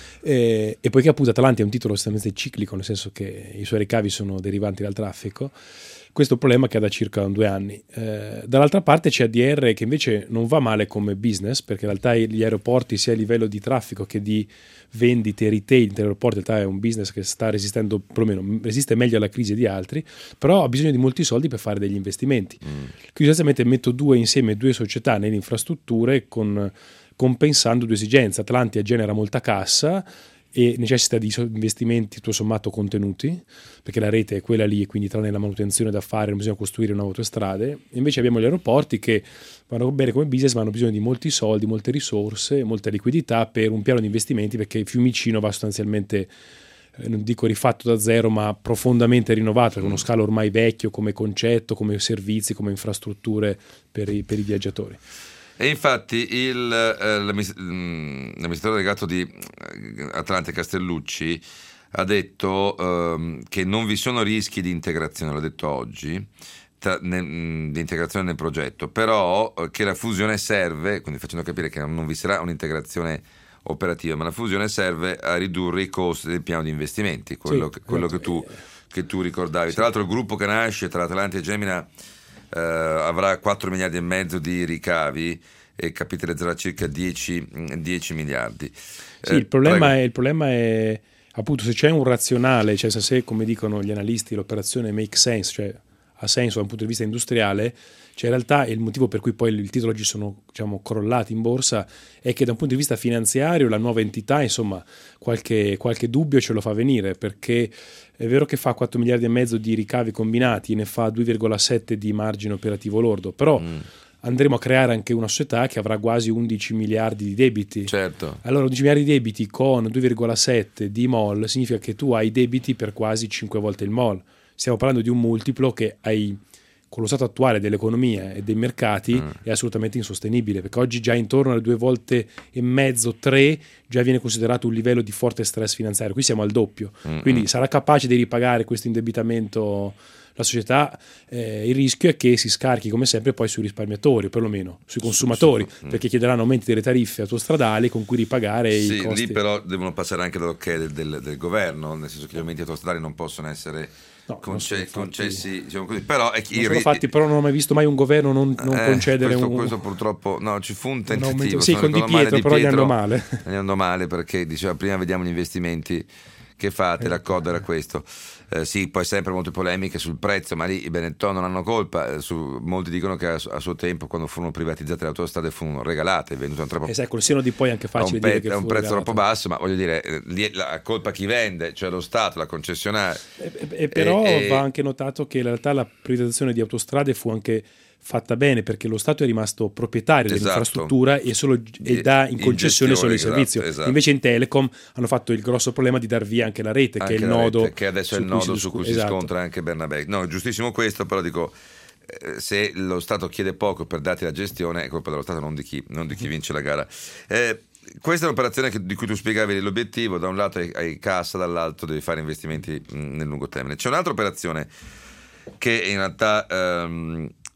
E, e poiché appunto Atlantia è un titolo estremamente ciclico, nel senso che i suoi ricavi sono derivanti dal traffico, questo è un problema che ha da circa due anni. Eh, dall'altra parte c'è A D R che invece non va male come business, perché in realtà gli aeroporti, sia a livello di traffico che di vendite retail in aeroporti, in realtà è un business che sta resistendo, perlomeno resiste meglio alla crisi di altri, però ha bisogno di molti soldi per fare degli investimenti. Mm. Quindi sostanzialmente metto due insieme due società nelle infrastrutture con, compensando due esigenze. Atlantia genera molta cassa e necessita di investimenti tutto sommato contenuti, perché la rete è quella lì e quindi tranne la manutenzione da fare non bisogna costruire nuove autostrade. Invece abbiamo gli aeroporti che vanno bene come business ma hanno bisogno di molti soldi, molte risorse, molta liquidità per un piano di investimenti, perché Fiumicino va sostanzialmente, eh, non dico rifatto da zero, ma profondamente rinnovato, con uno scalo ormai vecchio come concetto, come servizi, come infrastrutture per i, per i viaggiatori. E infatti il, eh, l'amministratore delegato di Atlantia Castellucci ha detto eh, che non vi sono rischi di integrazione, l'ha detto oggi, tra, ne, di integrazione nel progetto, però eh, che la fusione serve, quindi facendo capire che non vi sarà un'integrazione operativa, ma la fusione serve a ridurre i costi del piano di investimenti, quello, sì, che, quello che, tu, che tu ricordavi. Sì. Tra l'altro il gruppo che nasce tra Atlantia e Gemina Uh, avrà quattro miliardi e mezzo di ricavi e capitalizzerà circa dieci miliardi. Sì, eh, il, problema è, il problema è appunto se c'è un razionale, cioè se, come dicono gli analisti, l'operazione make sense, cioè ha senso da un punto di vista industriale, cioè in realtà il motivo per cui poi il titolo oggi sono, diciamo, crollati in borsa è che da un punto di vista finanziario la nuova entità, insomma, qualche, qualche dubbio ce lo fa venire, perché è vero che fa quattro miliardi e mezzo di ricavi combinati, ne fa due virgola sette di margine operativo lordo, però mm. andremo a creare anche una società che avrà quasi undici miliardi di debiti. Certo. Allora undici miliardi di debiti con due virgola sette di M O L significa che tu hai debiti per quasi cinque volte il M O L. Stiamo parlando di un multiplo che hai, con lo stato attuale dell'economia e dei mercati, mm. è assolutamente insostenibile, perché oggi già intorno alle due volte e mezzo, tre, già viene considerato un livello di forte stress finanziario. Qui siamo al doppio, mm-hmm. quindi sarà capace di ripagare questo indebitamento la società. Eh, il rischio è che si scarichi come sempre poi sui risparmiatori, o perlomeno sui consumatori, su, su, perché chiederanno aumenti delle tariffe autostradali con cui ripagare sì, i costi. Sì, lì però devono passare anche l'ok del, del, del governo, nel senso che gli aumenti autostradali non possono essere no, conce- concessi, diciamo così. Però è che non sono fatti, però non ho mai visto mai un governo non, non eh, concedere questo, un questo purtroppo no, ci fu un tentativo, aumento, sì, con Di Pietro, di però Pietro, gli andò male gli andò male perché diceva prima vediamo gli investimenti che fate, eh, l'accordo era questo. Eh, sì, poi sempre molte polemiche sul prezzo, ma lì i Benetton non hanno colpa. Eh, su, molti dicono che a, a suo tempo, quando furono privatizzate le autostrade, furono regalate, venduto troppo. Eh, sai, col seno di poi è anche facile a un, dire pe- che a un prezzo regalato. Troppo basso, ma voglio dire, eh, lì la colpa chi vende, cioè lo Stato, la concessionaria. E, e, e però e, va anche notato che in realtà la privatizzazione di autostrade fu anche fatta bene, perché lo Stato è rimasto proprietario esatto. dell'infrastruttura e, solo, e dà in concessione in solo il esatto, servizio. Esatto. Invece in Telecom hanno fatto il grosso problema di dar via anche la rete, anche che è il nodo rete, che adesso è il nodo su cui si esatto. scontra anche Bernabé. No, giustissimo questo, però dico, eh, se lo Stato chiede poco per darti la gestione, è colpa dello Stato, non di chi, non di chi vince la gara. Eh, questa è un'operazione che, di cui tu spiegavi l'obiettivo, da un lato hai, hai cassa, dall'altro devi fare investimenti mh, nel lungo termine. C'è un'altra operazione che in realtà ehm,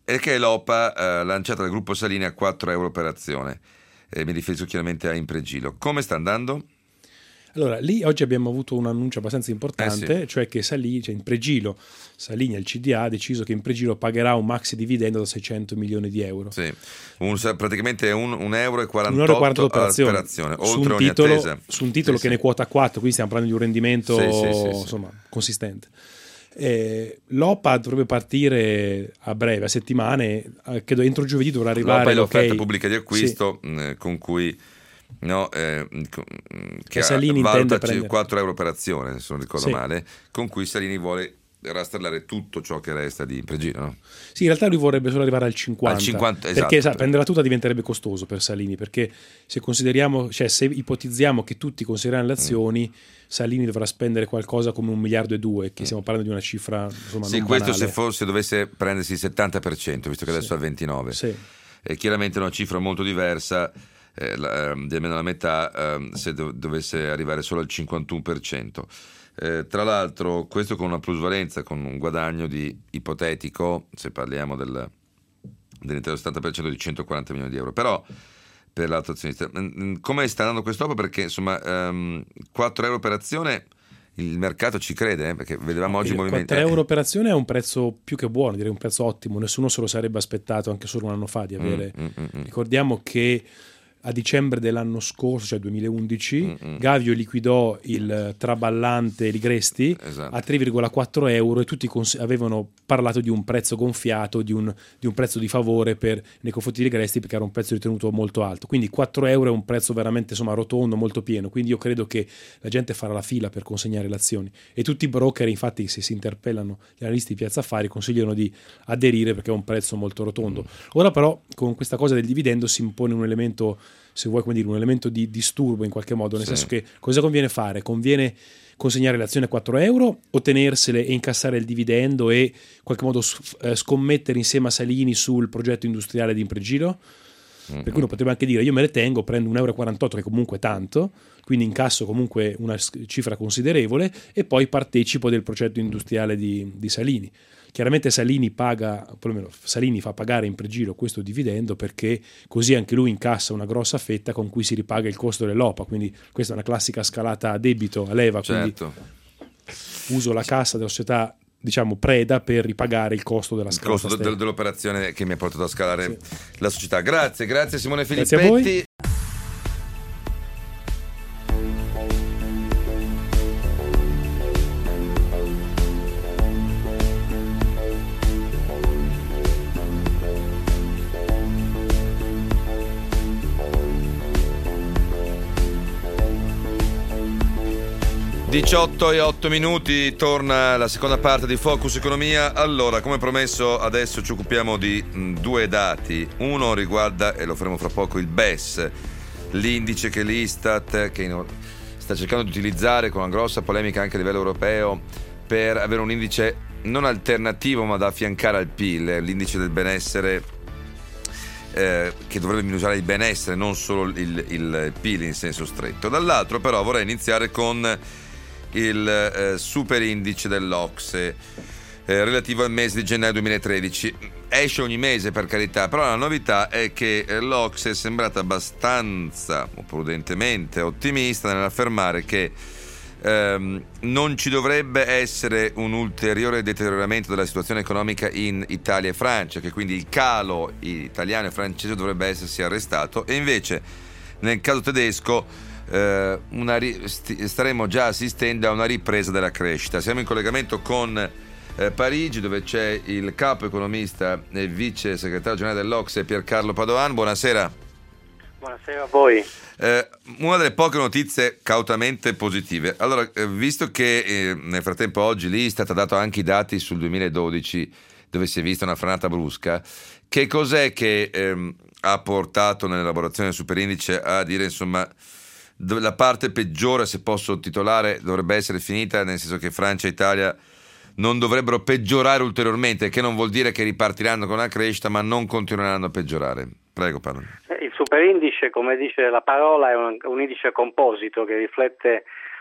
e che è l'O P A eh, lanciata dal gruppo Salini a quattro euro per azione. Eh, mi riferisco chiaramente a Impregilo. Come sta andando? Allora, lì oggi abbiamo avuto un annuncio abbastanza importante, eh sì. cioè che Salini, cioè Impregilo, Salini al C D A ha deciso che Impregilo pagherà un maxi dividendo da seicento milioni di euro. Sì, un, praticamente un, un euro e quarantotto, un euro e quarantotto per azione, per azione oltre su un ogni titolo, attesa. Su un titolo sì, che sì. ne quota quattro, quindi stiamo parlando di un rendimento sì, sì, sì, sì. insomma consistente. Eh, L'O P A dovrebbe partire a breve, a settimane, eh, credo entro giovedì dovrà arrivare. L'O P A è l'offerta okay. pubblica di acquisto sì. eh, con cui no, eh, che Salini valuta prendere... quattro euro per azione, se non ricordo sì. male, con cui Salini vuole rastrellare tutto ciò che resta di Impregilo, no? Sì, in realtà lui vorrebbe solo arrivare al cinquanta, al cinquanta perché esatto. sa, prendere la tuta diventerebbe costoso per Salini, perché se consideriamo, cioè se ipotizziamo che tutti considerano le azioni, mm. Salini dovrà spendere qualcosa come un miliardo e due, che stiamo parlando di una cifra insomma sì, non questo banale. se fosse dovesse prendersi il settanta per cento, visto che adesso sì. è al ventinove sì. è chiaramente una cifra molto diversa, eh, la, di almeno la metà eh, se do, dovesse arrivare solo al cinquantuno per cento. Eh, tra l'altro questo con una plusvalenza, con un guadagno di ipotetico, se parliamo del, dell'intero settanta per cento, di centoquaranta milioni di euro, però per l'altro azionista come sta andando quest'opera? Perché insomma um, quattro euro per azione il mercato ci crede, eh? Perché vedevamo oggi il movimento quattro euro per azione è un prezzo più che buono, direi un prezzo ottimo, nessuno se lo sarebbe aspettato anche solo un anno fa di avere. mm, mm, mm. Ricordiamo che a dicembre dell'anno scorso, cioè duemilaundici, Mm-mm. Gavio liquidò il traballante Ligresti esatto. a tre virgola quattro euro e tutti cons- avevano parlato di un prezzo gonfiato, di un, di un prezzo di favore per, nei confronti di Ligresti, perché era un prezzo ritenuto molto alto. Quindi quattro euro è un prezzo veramente insomma rotondo, molto pieno. Quindi io credo che la gente farà la fila per consegnare le azioni. E tutti i broker, infatti, se si interpellano gli analisti di Piazza Affari, consigliano di aderire perché è un prezzo molto rotondo. Ora però con questa cosa del dividendo si impone un elemento, se vuoi come dire, un elemento di disturbo in qualche modo, nel sì. senso che cosa conviene fare? Conviene consegnare l'azione a quattro euro o tenersele e incassare il dividendo e in qualche modo scommettere insieme a Salini sul progetto industriale di Impregilo? Mm-hmm. Per cui uno potrebbe anche dire io me le tengo, prendo un euro e quarantotto che comunque è tanto, quindi incasso comunque una cifra considerevole e poi partecipo del progetto industriale di, di Salini. Chiaramente Salini paga, perlomeno Salini fa pagare Impregilo questo dividendo perché così anche lui incassa una grossa fetta con cui si ripaga il costo dell'O P A, quindi questa è una classica scalata a debito, a leva, certo. quindi uso la cassa della società diciamo preda per ripagare il costo della scalata. Il costo de- dell'operazione che mi ha portato a scalare sì. la società. Grazie, grazie Simone Filippetti. Grazie a voi. diciotto e otto minuti, torna la seconda parte di Focus Economia. Allora, come promesso, adesso ci occupiamo di mh, due dati. Uno riguarda, e lo faremo fra poco, il B E S, l'indice che l'Istat che in, sta cercando di utilizzare con una grossa polemica anche a livello europeo per avere un indice non alternativo ma da affiancare al P I L, l'indice del benessere eh, che dovrebbe misurare il benessere, non solo il, il P I L in senso stretto. Dall'altro però vorrei iniziare con il eh, super indice dell'O C S E eh, relativo al mese di gennaio duemilatredici. Esce ogni mese, per carità, però la novità è che eh, l'O C S E è sembrata abbastanza o prudentemente ottimista nell'affermare che ehm, non ci dovrebbe essere un ulteriore deterioramento della situazione economica in Italia e Francia, che quindi il calo italiano e francese dovrebbe essersi arrestato, e invece nel caso tedesco Uh, una ri- st- staremo già assistendo a una ripresa della crescita. Siamo in collegamento con uh, Parigi, dove c'è il capo economista e vice segretario generale dell'O C S E Piercarlo Padoan. Buonasera. Buonasera a voi. Uh, una delle poche notizie cautamente positive. Allora, uh, visto che uh, nel frattempo oggi l'Istat ha dato anche i dati sul duemiladodici, dove si è vista una frenata brusca, che cos'è che um, ha portato nell'elaborazione del superindice a dire insomma la parte peggiore, se posso titolare, dovrebbe essere finita, nel senso che Francia e Italia non dovrebbero peggiorare ulteriormente, che non vuol dire che ripartiranno con la crescita, ma non continueranno a peggiorare? Prego, Paolo. Il superindice, come dice la parola, è un, un indice composito che riflette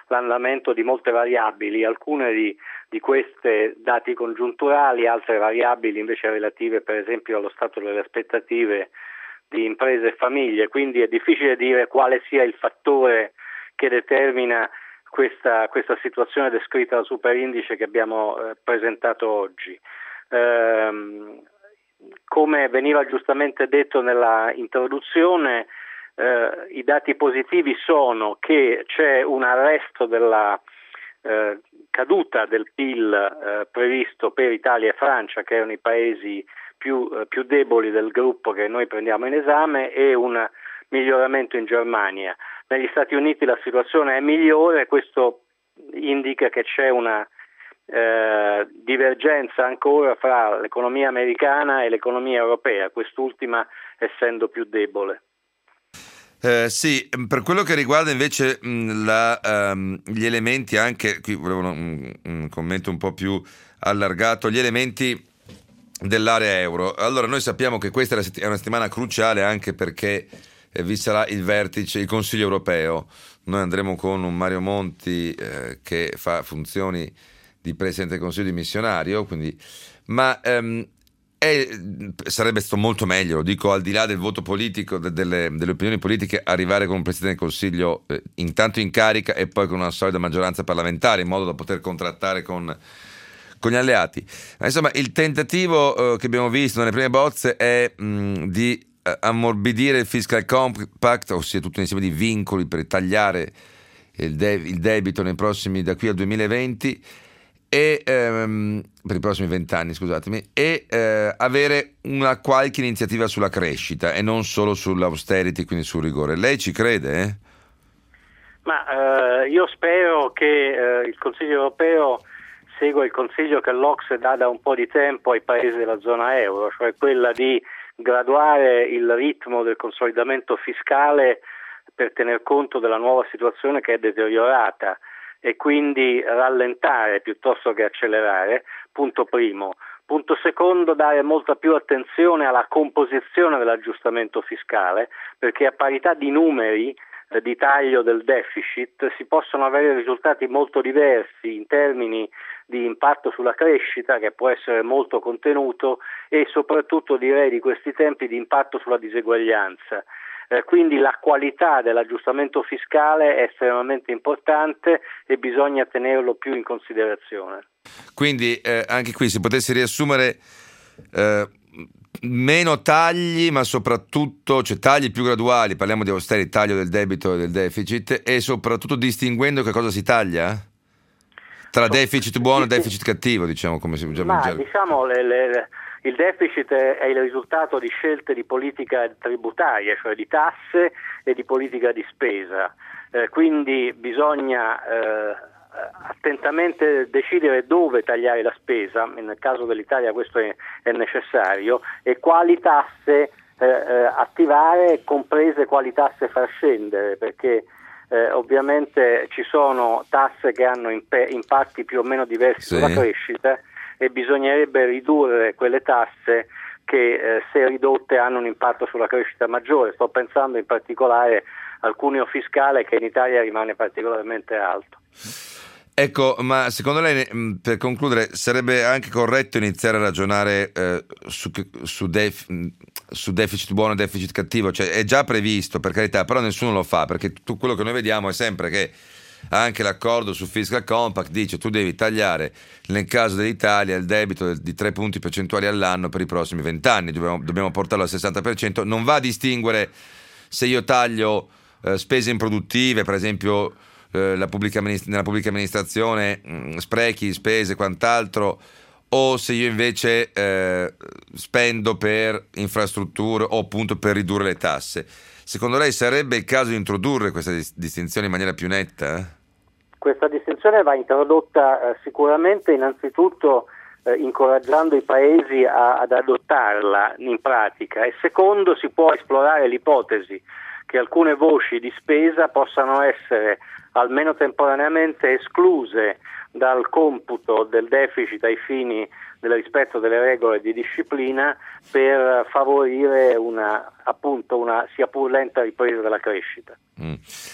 l'andamento di molte variabili, alcune di, di queste dati congiunturali, altre variabili invece relative per esempio allo stato delle aspettative di imprese e famiglie, quindi è difficile dire quale sia il fattore che determina questa, questa situazione descritta dal superindice che abbiamo eh, presentato oggi. Ehm, come veniva giustamente detto nella introduzione, eh, i dati positivi sono che c'è un arresto della eh, caduta del P I L eh, previsto per Italia e Francia, che erano i paesi più, eh, più deboli del gruppo che noi prendiamo in esame, e un miglioramento in Germania. Negli Stati Uniti la situazione è migliore, questo indica che c'è una eh, divergenza ancora fra l'economia americana e l'economia europea, quest'ultima essendo più debole. Eh, sì, per quello che riguarda invece mh, la, um, gli elementi, anche qui volevo un, un commento un po' più allargato, gli elementi dell'area euro. Allora, noi sappiamo che questa è una settimana cruciale anche perché eh, vi sarà il vertice, il Consiglio europeo. Noi andremo con un Mario Monti eh, che fa funzioni di Presidente del Consiglio dimissionario, quindi, ma ehm, è, sarebbe stato molto meglio, lo dico al di là del voto politico, de, delle, delle opinioni politiche, arrivare con un Presidente del Consiglio eh, intanto in carica e poi con una solida maggioranza parlamentare, in modo da poter contrattare con, con gli alleati. Ma insomma, il tentativo eh, che abbiamo visto nelle prime bozze è mh, di eh, ammorbidire il Fiscal Compact, ossia tutto un insieme di vincoli per tagliare il, de- il debito nei prossimi, da qui al duemilaventi, e ehm, per i prossimi vent'anni, scusatemi, e eh, avere una qualche iniziativa sulla crescita e non solo sull'austerity, quindi sul rigore. Lei ci crede? Eh? Ma eh, io spero che eh, il Consiglio europeo segua il consiglio che l'Ocse dà da un po' di tempo ai paesi della zona euro, cioè quella di graduare il ritmo del consolidamento fiscale per tener conto della nuova situazione che è deteriorata, e quindi rallentare piuttosto che accelerare, punto primo. Punto secondo, dare molta più attenzione alla composizione dell'aggiustamento fiscale, perché a parità di numeri eh, di taglio del deficit si possono avere risultati molto diversi in termini di impatto sulla crescita, che può essere molto contenuto, e soprattutto, direi di questi tempi, di impatto sulla diseguaglianza. Eh, quindi la qualità dell'aggiustamento fiscale è estremamente importante e bisogna tenerlo più in considerazione. Quindi eh, anche qui, se potessi riassumere, eh, meno tagli, ma soprattutto, cioè tagli più graduali, parliamo di austerity, taglio del debito e del deficit, e soprattutto distinguendo che cosa si taglia tra deficit buono e deficit cattivo, diciamo, come si ma diciamo le, le il deficit è il risultato di scelte di politica tributaria, cioè di tasse e di politica di spesa, eh, quindi bisogna eh, attentamente decidere dove tagliare la spesa, nel caso dell'Italia questo è, è necessario, e quali tasse eh, eh, attivare, comprese quali tasse far scendere, perché eh, ovviamente ci sono tasse che hanno imp- impatti più o meno diversi sì. sulla crescita, e bisognerebbe ridurre quelle tasse che eh, se ridotte hanno un impatto sulla crescita maggiore. Sto pensando in particolare al cuneo fiscale, che in Italia rimane particolarmente alto. Ecco, ma secondo lei, per concludere, sarebbe anche corretto iniziare a ragionare eh, su, su, def, su deficit buono e deficit cattivo? Cioè è già previsto, per carità, però nessuno lo fa, perché tutto quello che noi vediamo è sempre che anche l'accordo sul Fiscal Compact dice tu devi tagliare, nel caso dell'Italia, il debito di tre punti percentuali all'anno per i prossimi vent'anni, dobbiamo, dobbiamo portarlo al sessanta per cento. Non va a distinguere se io taglio eh, spese improduttive, per esempio eh, la pubblica amministra- nella pubblica amministrazione, mh, sprechi, spese, quant'altro, o se io invece eh, spendo per infrastrutture o appunto per ridurre le tasse. Secondo lei sarebbe il caso di introdurre questa dis- distinzione in maniera più netta? Eh? Questa distinzione va introdotta eh, sicuramente innanzitutto eh, incoraggiando i paesi a, ad adottarla in pratica, e secondo si può esplorare l'ipotesi che alcune voci di spesa possano essere almeno temporaneamente escluse dal computo del deficit ai fini del rispetto delle regole di disciplina, per favorire una, appunto, una sia pur lenta ripresa della crescita. Mm.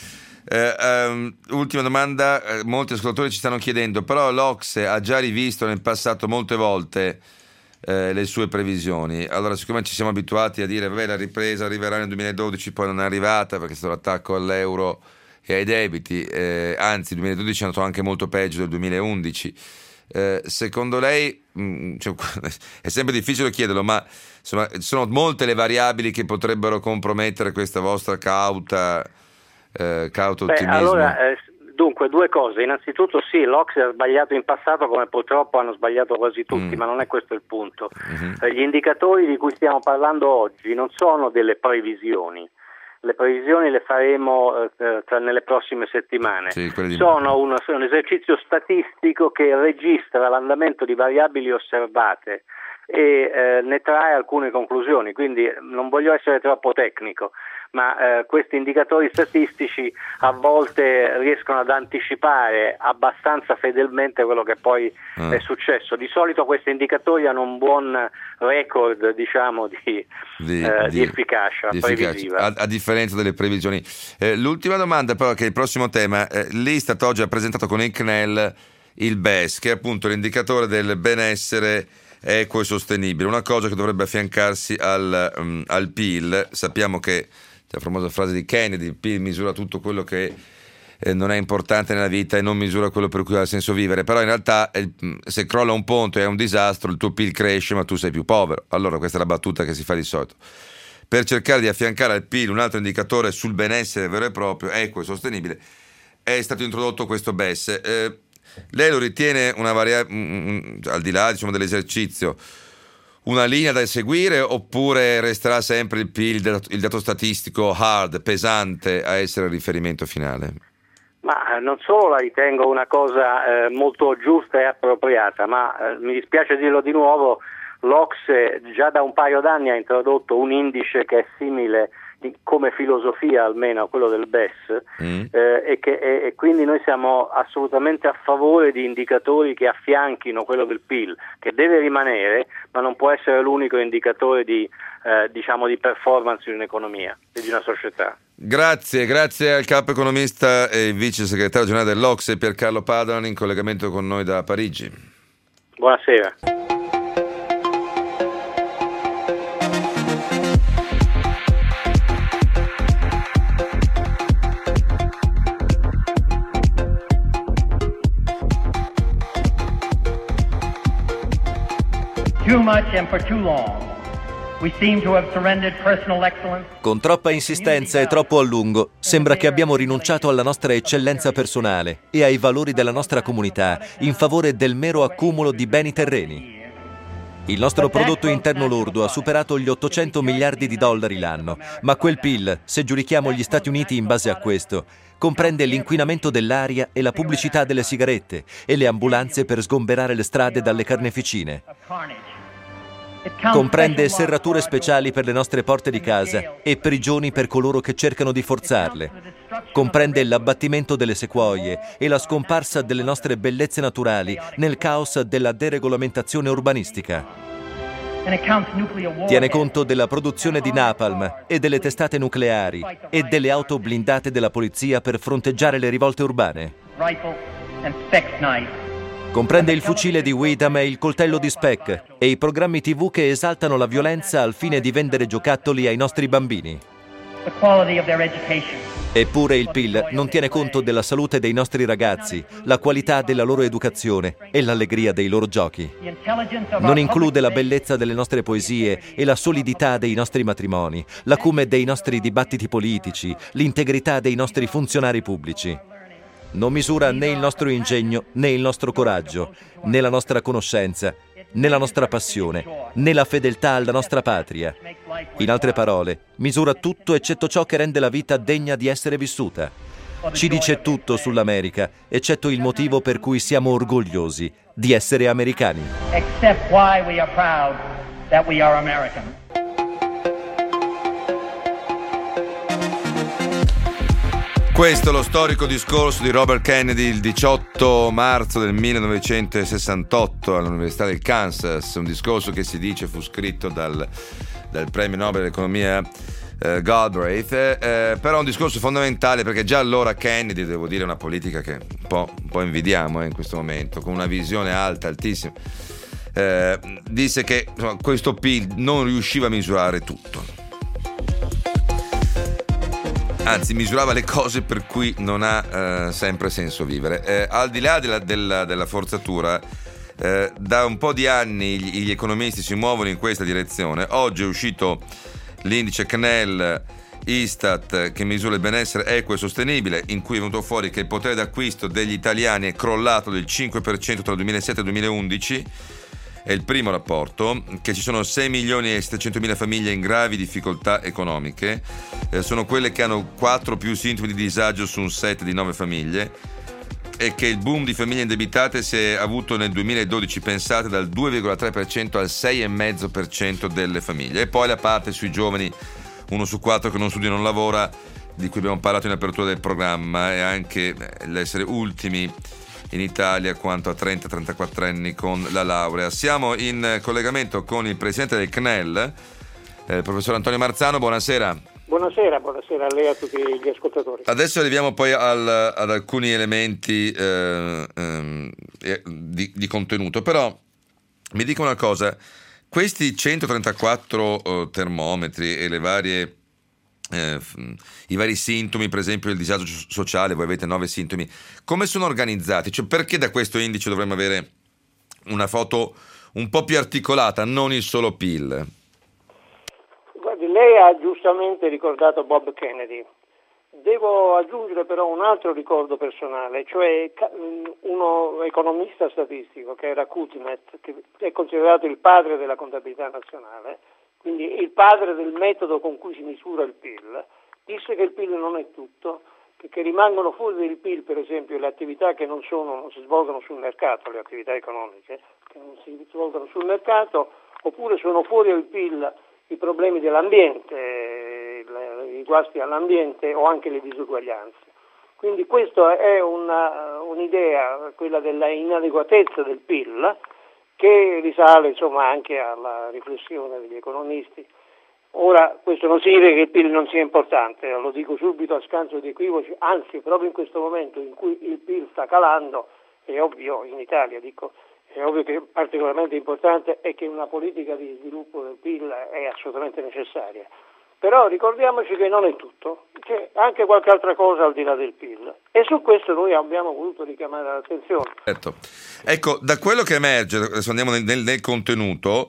Eh, um, ultima domanda, eh, molti ascoltatori ci stanno chiedendo, però l'Ocse ha già rivisto nel passato molte volte eh, le sue previsioni. Allora, siccome ci siamo abituati a dire vabbè, la ripresa arriverà nel duemiladodici, poi non è arrivata perché è stato l'attacco all'euro e ai debiti, eh, anzi il duemiladodici è andato anche molto peggio del duemilaundici. Eh, secondo lei, mh, cioè, è sempre difficile chiederlo, ma insomma sono molte le variabili che potrebbero compromettere questa vostra cauta Eh, cauto Beh, ottimismo? allora, eh, dunque, due cose. Innanzitutto sì, l'Ocse ha sbagliato in passato come purtroppo hanno sbagliato quasi tutti, mm. ma non è questo il punto. Mm-hmm. Eh, gli indicatori di cui stiamo parlando oggi non sono delle previsioni. Le previsioni le faremo eh, tra, nelle prossime settimane. Sì, di... sono un, un esercizio statistico che registra l'andamento di variabili osservate e eh, ne trae alcune conclusioni, quindi non voglio essere troppo tecnico, ma eh, questi indicatori statistici a volte riescono ad anticipare abbastanza fedelmente quello che poi ah. è successo. Di solito questi indicatori hanno un buon record, diciamo, di, di, eh, di, di efficacia di previsiva. A, a differenza delle previsioni. Eh, l'ultima domanda però, che è il prossimo tema, eh, l'Istat oggi ha presentato con il C N E L il B E S, che è appunto l'indicatore del benessere equo e sostenibile, una cosa che dovrebbe affiancarsi al, um, al P I L. Sappiamo che la famosa frase di Kennedy, il P I L misura tutto quello che eh, non è importante nella vita e non misura quello per cui ha senso vivere, però in realtà eh, se crolla un ponte e è un disastro, il tuo P I L cresce ma tu sei più povero. Allora questa è la battuta che si fa di solito. Per cercare di affiancare al P I L un altro indicatore sul benessere vero e proprio, equo e sostenibile, è stato introdotto questo B E S. Eh, lei lo ritiene una variabile, al di là, diciamo, dell'esercizio, una linea da seguire, oppure resterà sempre il P I L, il dato, il dato statistico hard, pesante, a essere il riferimento finale? Ma non solo la ritengo una cosa eh, molto giusta e appropriata, ma eh, mi dispiace dirlo di nuovo, l'Ocse già da un paio d'anni ha introdotto un indice che è simile come filosofia almeno a quello del B E S mm. eh, e, che, e, e quindi noi siamo assolutamente a favore di indicatori che affianchino quello del P I L, che deve rimanere ma non può essere l'unico indicatore di, eh, diciamo, di performance di un'economia e di una società. Grazie, grazie al capo economista e vice segretario generale dell'Ocse Piercarlo Padoan, in collegamento con noi da Parigi. Buonasera. Too much and for too long, we seem to have surrendered personal excellence. Con troppa insistenza e troppo a lungo, sembra che abbiamo rinunciato alla nostra eccellenza personale e ai valori della nostra comunità in favore del mero accumulo di beni terreni. Il nostro prodotto interno lordo ha superato gli ottocento miliardi di dollari l'anno, ma quel P I L, se giudichiamo gli Stati Uniti in base a questo, comprende l'inquinamento dell'aria e la pubblicità delle sigarette e le ambulanze per sgomberare le strade dalle carneficine. Comprende serrature speciali per le nostre porte di casa e prigioni per coloro che cercano di forzarle. Comprende l'abbattimento delle sequoie e la scomparsa delle nostre bellezze naturali nel caos della deregolamentazione urbanistica. Tiene conto della produzione di napalm e delle testate nucleari e delle auto blindate della polizia per fronteggiare le rivolte urbane. Comprende il fucile di Witham e il coltello di Speck e i programmi tivù che esaltano la violenza al fine di vendere giocattoli ai nostri bambini. Eppure il P I L non tiene conto della salute dei nostri ragazzi, la qualità della loro educazione e l'allegria dei loro giochi. Non include la bellezza delle nostre poesie e la solidità dei nostri matrimoni, l'acume dei nostri dibattiti politici, l'integrità dei nostri funzionari pubblici. Non misura né il nostro ingegno, né il nostro coraggio, né la nostra conoscenza, né la nostra passione, né la fedeltà alla nostra patria. In altre parole, misura tutto eccetto ciò che rende la vita degna di essere vissuta. Ci dice tutto sull'America, eccetto il motivo per cui siamo orgogliosi di essere americani. Except why we are proud that we are American. Questo è lo storico discorso di Robert Kennedy il diciotto marzo del millenovecentosessantotto all'Università del Kansas, un discorso che si dice fu scritto dal, dal premio Nobel dell'economia eh, Galbraith, eh, però un discorso fondamentale, perché già allora Kennedy, devo dire, è una politica che un po', un po' invidiamo eh, in questo momento, con una visione alta, altissima, eh, disse che insomma, questo P I L non riusciva a misurare tutto, anzi misurava le cose per cui non ha eh, sempre senso vivere. Eh, al di là della, della, della forzatura, eh, da un po' di anni gli, gli economisti si muovono in questa direzione. Oggi è uscito l'indice C N E L Istat che misura il benessere equo e sostenibile, in cui è venuto fuori che il potere d'acquisto degli italiani è crollato del cinque per cento tra il duemilasette e il duemilaundici. È il primo rapporto, che ci sono sei milioni e settecentomila famiglie in gravi difficoltà economiche, eh, sono quelle che hanno quattro più sintomi di disagio su un set di nove famiglie, e che il boom di famiglie indebitate si è avuto nel duemiladodici, pensate, dal due virgola tre per cento al sei virgola cinque per cento delle famiglie. E poi la parte sui giovani, uno su quattro che non studia e non lavora, di cui abbiamo parlato in apertura del programma, e anche l'essere ultimi in Italia quanto a trenta trentaquattro anni con la laurea. Siamo in collegamento con il presidente del C N E L, eh, il professor Antonio Marzano. Buonasera. Buonasera, buonasera a lei e a tutti gli ascoltatori. Adesso arriviamo poi al, ad alcuni elementi eh, ehm, di, di contenuto, però mi dica una cosa: questi centotrentaquattro uh, termometri e le varie Eh, i vari sintomi, per esempio il disagio sociale, voi avete nove sintomi, come sono organizzati? Cioè, perché da questo indice dovremmo avere una foto un po' più articolata, non il solo P I L? Guardi, lei ha giustamente ricordato Bob Kennedy. Devo aggiungere però un altro ricordo personale, cioè uno economista statistico che era Kuznets, che è considerato il padre della contabilità nazionale, quindi il padre del metodo con cui si misura il P I L, disse che il P I L non è tutto, che, che rimangono fuori del P I L per esempio le attività che non, sono, non si svolgono sul mercato, le attività economiche che non si svolgono sul mercato, oppure sono fuori del P I L i problemi dell'ambiente, i guasti all'ambiente o anche le disuguaglianze. Quindi questa è una, un'idea, quella della inadeguatezza del P I L, che risale insomma anche alla riflessione degli economisti. Ora, questo non significa che il P I L non sia importante, lo dico subito a scanso di equivoci, anzi proprio in questo momento in cui il P I L sta calando, è ovvio, in Italia dico, è ovvio che particolarmente importante è che una politica di sviluppo del P I L è assolutamente necessaria. Però ricordiamoci che non è tutto, c'è anche qualche altra cosa al di là del P I L, e su questo noi abbiamo voluto richiamare l'attenzione. Certo. Ecco, da quello che emerge, adesso andiamo nel, nel, nel contenuto,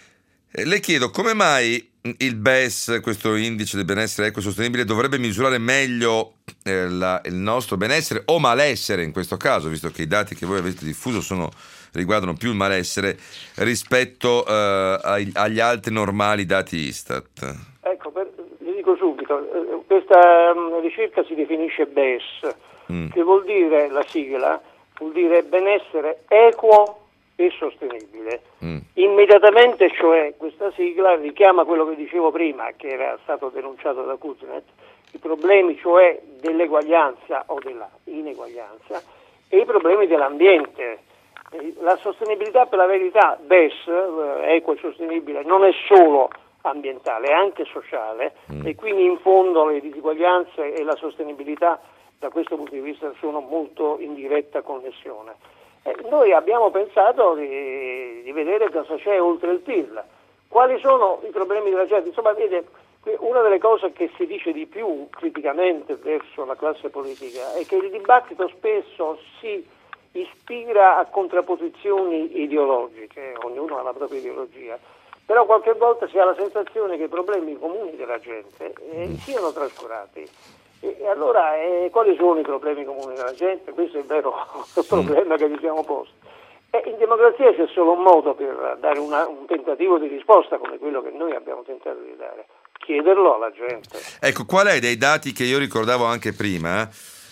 eh, le chiedo come mai il B E S, questo indice del benessere equo e sostenibile, dovrebbe misurare meglio eh, la, il nostro benessere o malessere in questo caso, visto che i dati che voi avete diffuso sono, riguardano più il malessere rispetto eh, ai, agli altri normali dati Istat. Ecco, per, vi dico subito, questa um, ricerca si definisce B E S, mm. che vuol dire, la sigla, vuol dire benessere equo e sostenibile. Mm. Immediatamente, cioè, questa sigla richiama quello che dicevo prima, che era stato denunciato da Kuznets, i problemi cioè dell'eguaglianza o della ineguaglianza e i problemi dell'ambiente. La sostenibilità, per la verità, B E S, equo e sostenibile, non è solo ambientale, è anche sociale, mm. e quindi in fondo le disuguaglianze e la sostenibilità da questo punto di vista sono molto in diretta connessione. Eh, noi abbiamo pensato di, di vedere cosa c'è oltre il P I L, quali sono i problemi della gente. Insomma, vede, una delle cose che si dice di più criticamente verso la classe politica è che il dibattito spesso si ispira a contrapposizioni ideologiche, ognuno ha la propria ideologia, però qualche volta si ha la sensazione che i problemi comuni della gente eh, siano trascurati. E, e allora eh, quali sono i problemi comuni della gente? Questo è il vero problema che ci siamo posti. E in democrazia c'è solo un modo per dare una, un tentativo di risposta come quello che noi abbiamo tentato di dare: chiederlo alla gente. Ecco, qual è dei dati che io ricordavo anche prima,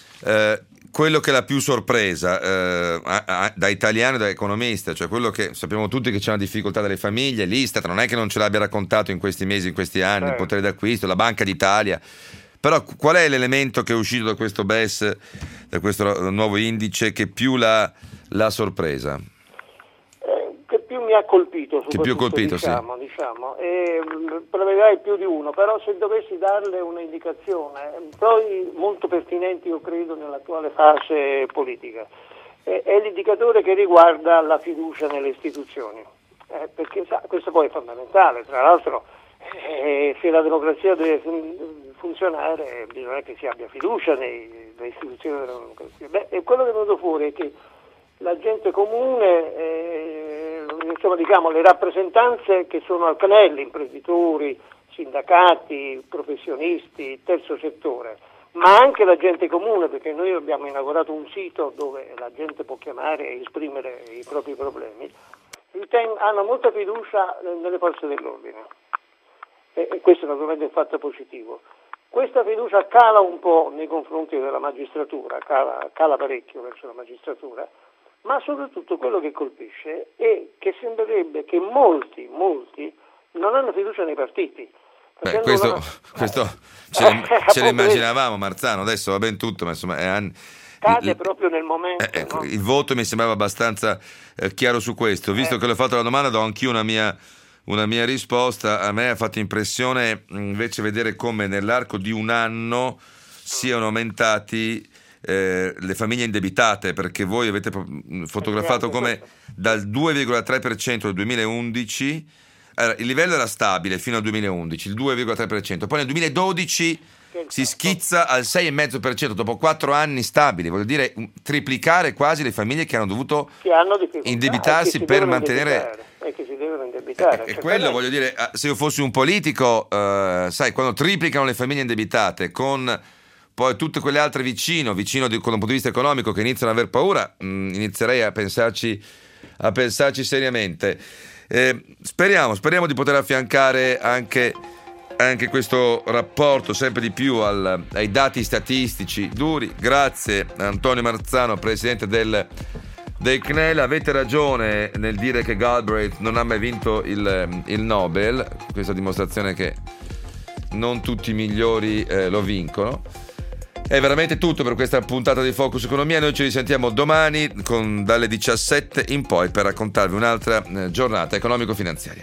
eh, quello che è la più sorpresa eh, a, a, da italiano e da economista, cioè quello che sappiamo tutti che c'è una difficoltà delle famiglie, l'Istat non è che non ce l'abbia raccontato in questi mesi, in questi anni, certo. Il potere d'acquisto, la Banca d'Italia, però qual è l'elemento che è uscito da questo B E S, da questo nuovo indice, che più l'ha, l'ha sorpresa? Eh, che più mi mi ha colpito, che più colpito, diciamo, sì. diciamo, e proverai più di uno, però se dovessi darle un'indicazione, poi molto pertinente io credo nell'attuale fase politica, è, è l'indicatore che riguarda la fiducia nelle istituzioni, eh, perché sa, questo poi è fondamentale, tra l'altro eh, se la democrazia deve fun- funzionare bisogna che si abbia fiducia nei, nelle istituzioni della democrazia. Beh, e quello che è venuto fuori è che la gente comune, eh, insomma diciamo le rappresentanze che sono al C N E L, imprenditori, sindacati, professionisti, terzo settore, ma anche la gente comune, perché noi abbiamo inaugurato un sito dove la gente può chiamare e esprimere i propri problemi, riten- hanno molta fiducia nelle forze dell'ordine e, e questo naturalmente è un fatto positivo. Questa fiducia cala un po' nei confronti della magistratura, cala, cala parecchio verso la magistratura, ma soprattutto quello che colpisce è che sembrerebbe che molti, molti non hanno fiducia nei partiti. Beh, questo, non... questo ce, le, ce l'immaginavamo, Marzano, adesso va ben tutto, ma insomma è anni. Cade proprio nel momento. Eh, ecco, no? Il voto mi sembrava abbastanza eh, chiaro su questo. Visto eh. che l'ho fatto la domanda, do anch'io una mia, una mia risposta. A me ha fatto impressione invece vedere come nell'arco di un anno siano aumentati Eh, le famiglie indebitate, perché voi avete fotografato come dal due virgola tre per cento del duemilaundici allora, il livello era stabile fino al duemilaundici, il due virgola tre per cento, poi nel duemiladodici si schizza al sei virgola cinque per cento dopo quattro anni stabili, vuol dire triplicare quasi le famiglie che hanno dovuto che hanno indebitarsi per mantenere e che si devono indebitare. E quello voglio dire, se io fossi un politico, eh, sai, quando triplicano le famiglie indebitate con poi tutte quelle altre vicino, vicino di, con un punto di vista economico, che iniziano ad aver paura, mh, inizierei a pensarci, a pensarci seriamente. Eh, speriamo, speriamo di poter affiancare anche, anche questo rapporto sempre di più al, ai dati statistici duri. Grazie Antonio Marzano, presidente del, del C N E L. Avete ragione nel dire che Galbraith non ha mai vinto il, il Nobel, questa dimostrazione che non tutti i migliori eh, lo vincono. È veramente tutto per questa puntata di Focus Economia. Noi ci risentiamo domani con, dalle diciassette in poi per raccontarvi un'altra eh, giornata economico-finanziaria.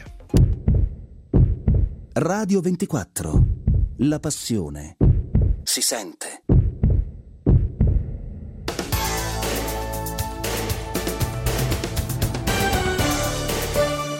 Radio ventiquattro. La passione si sente.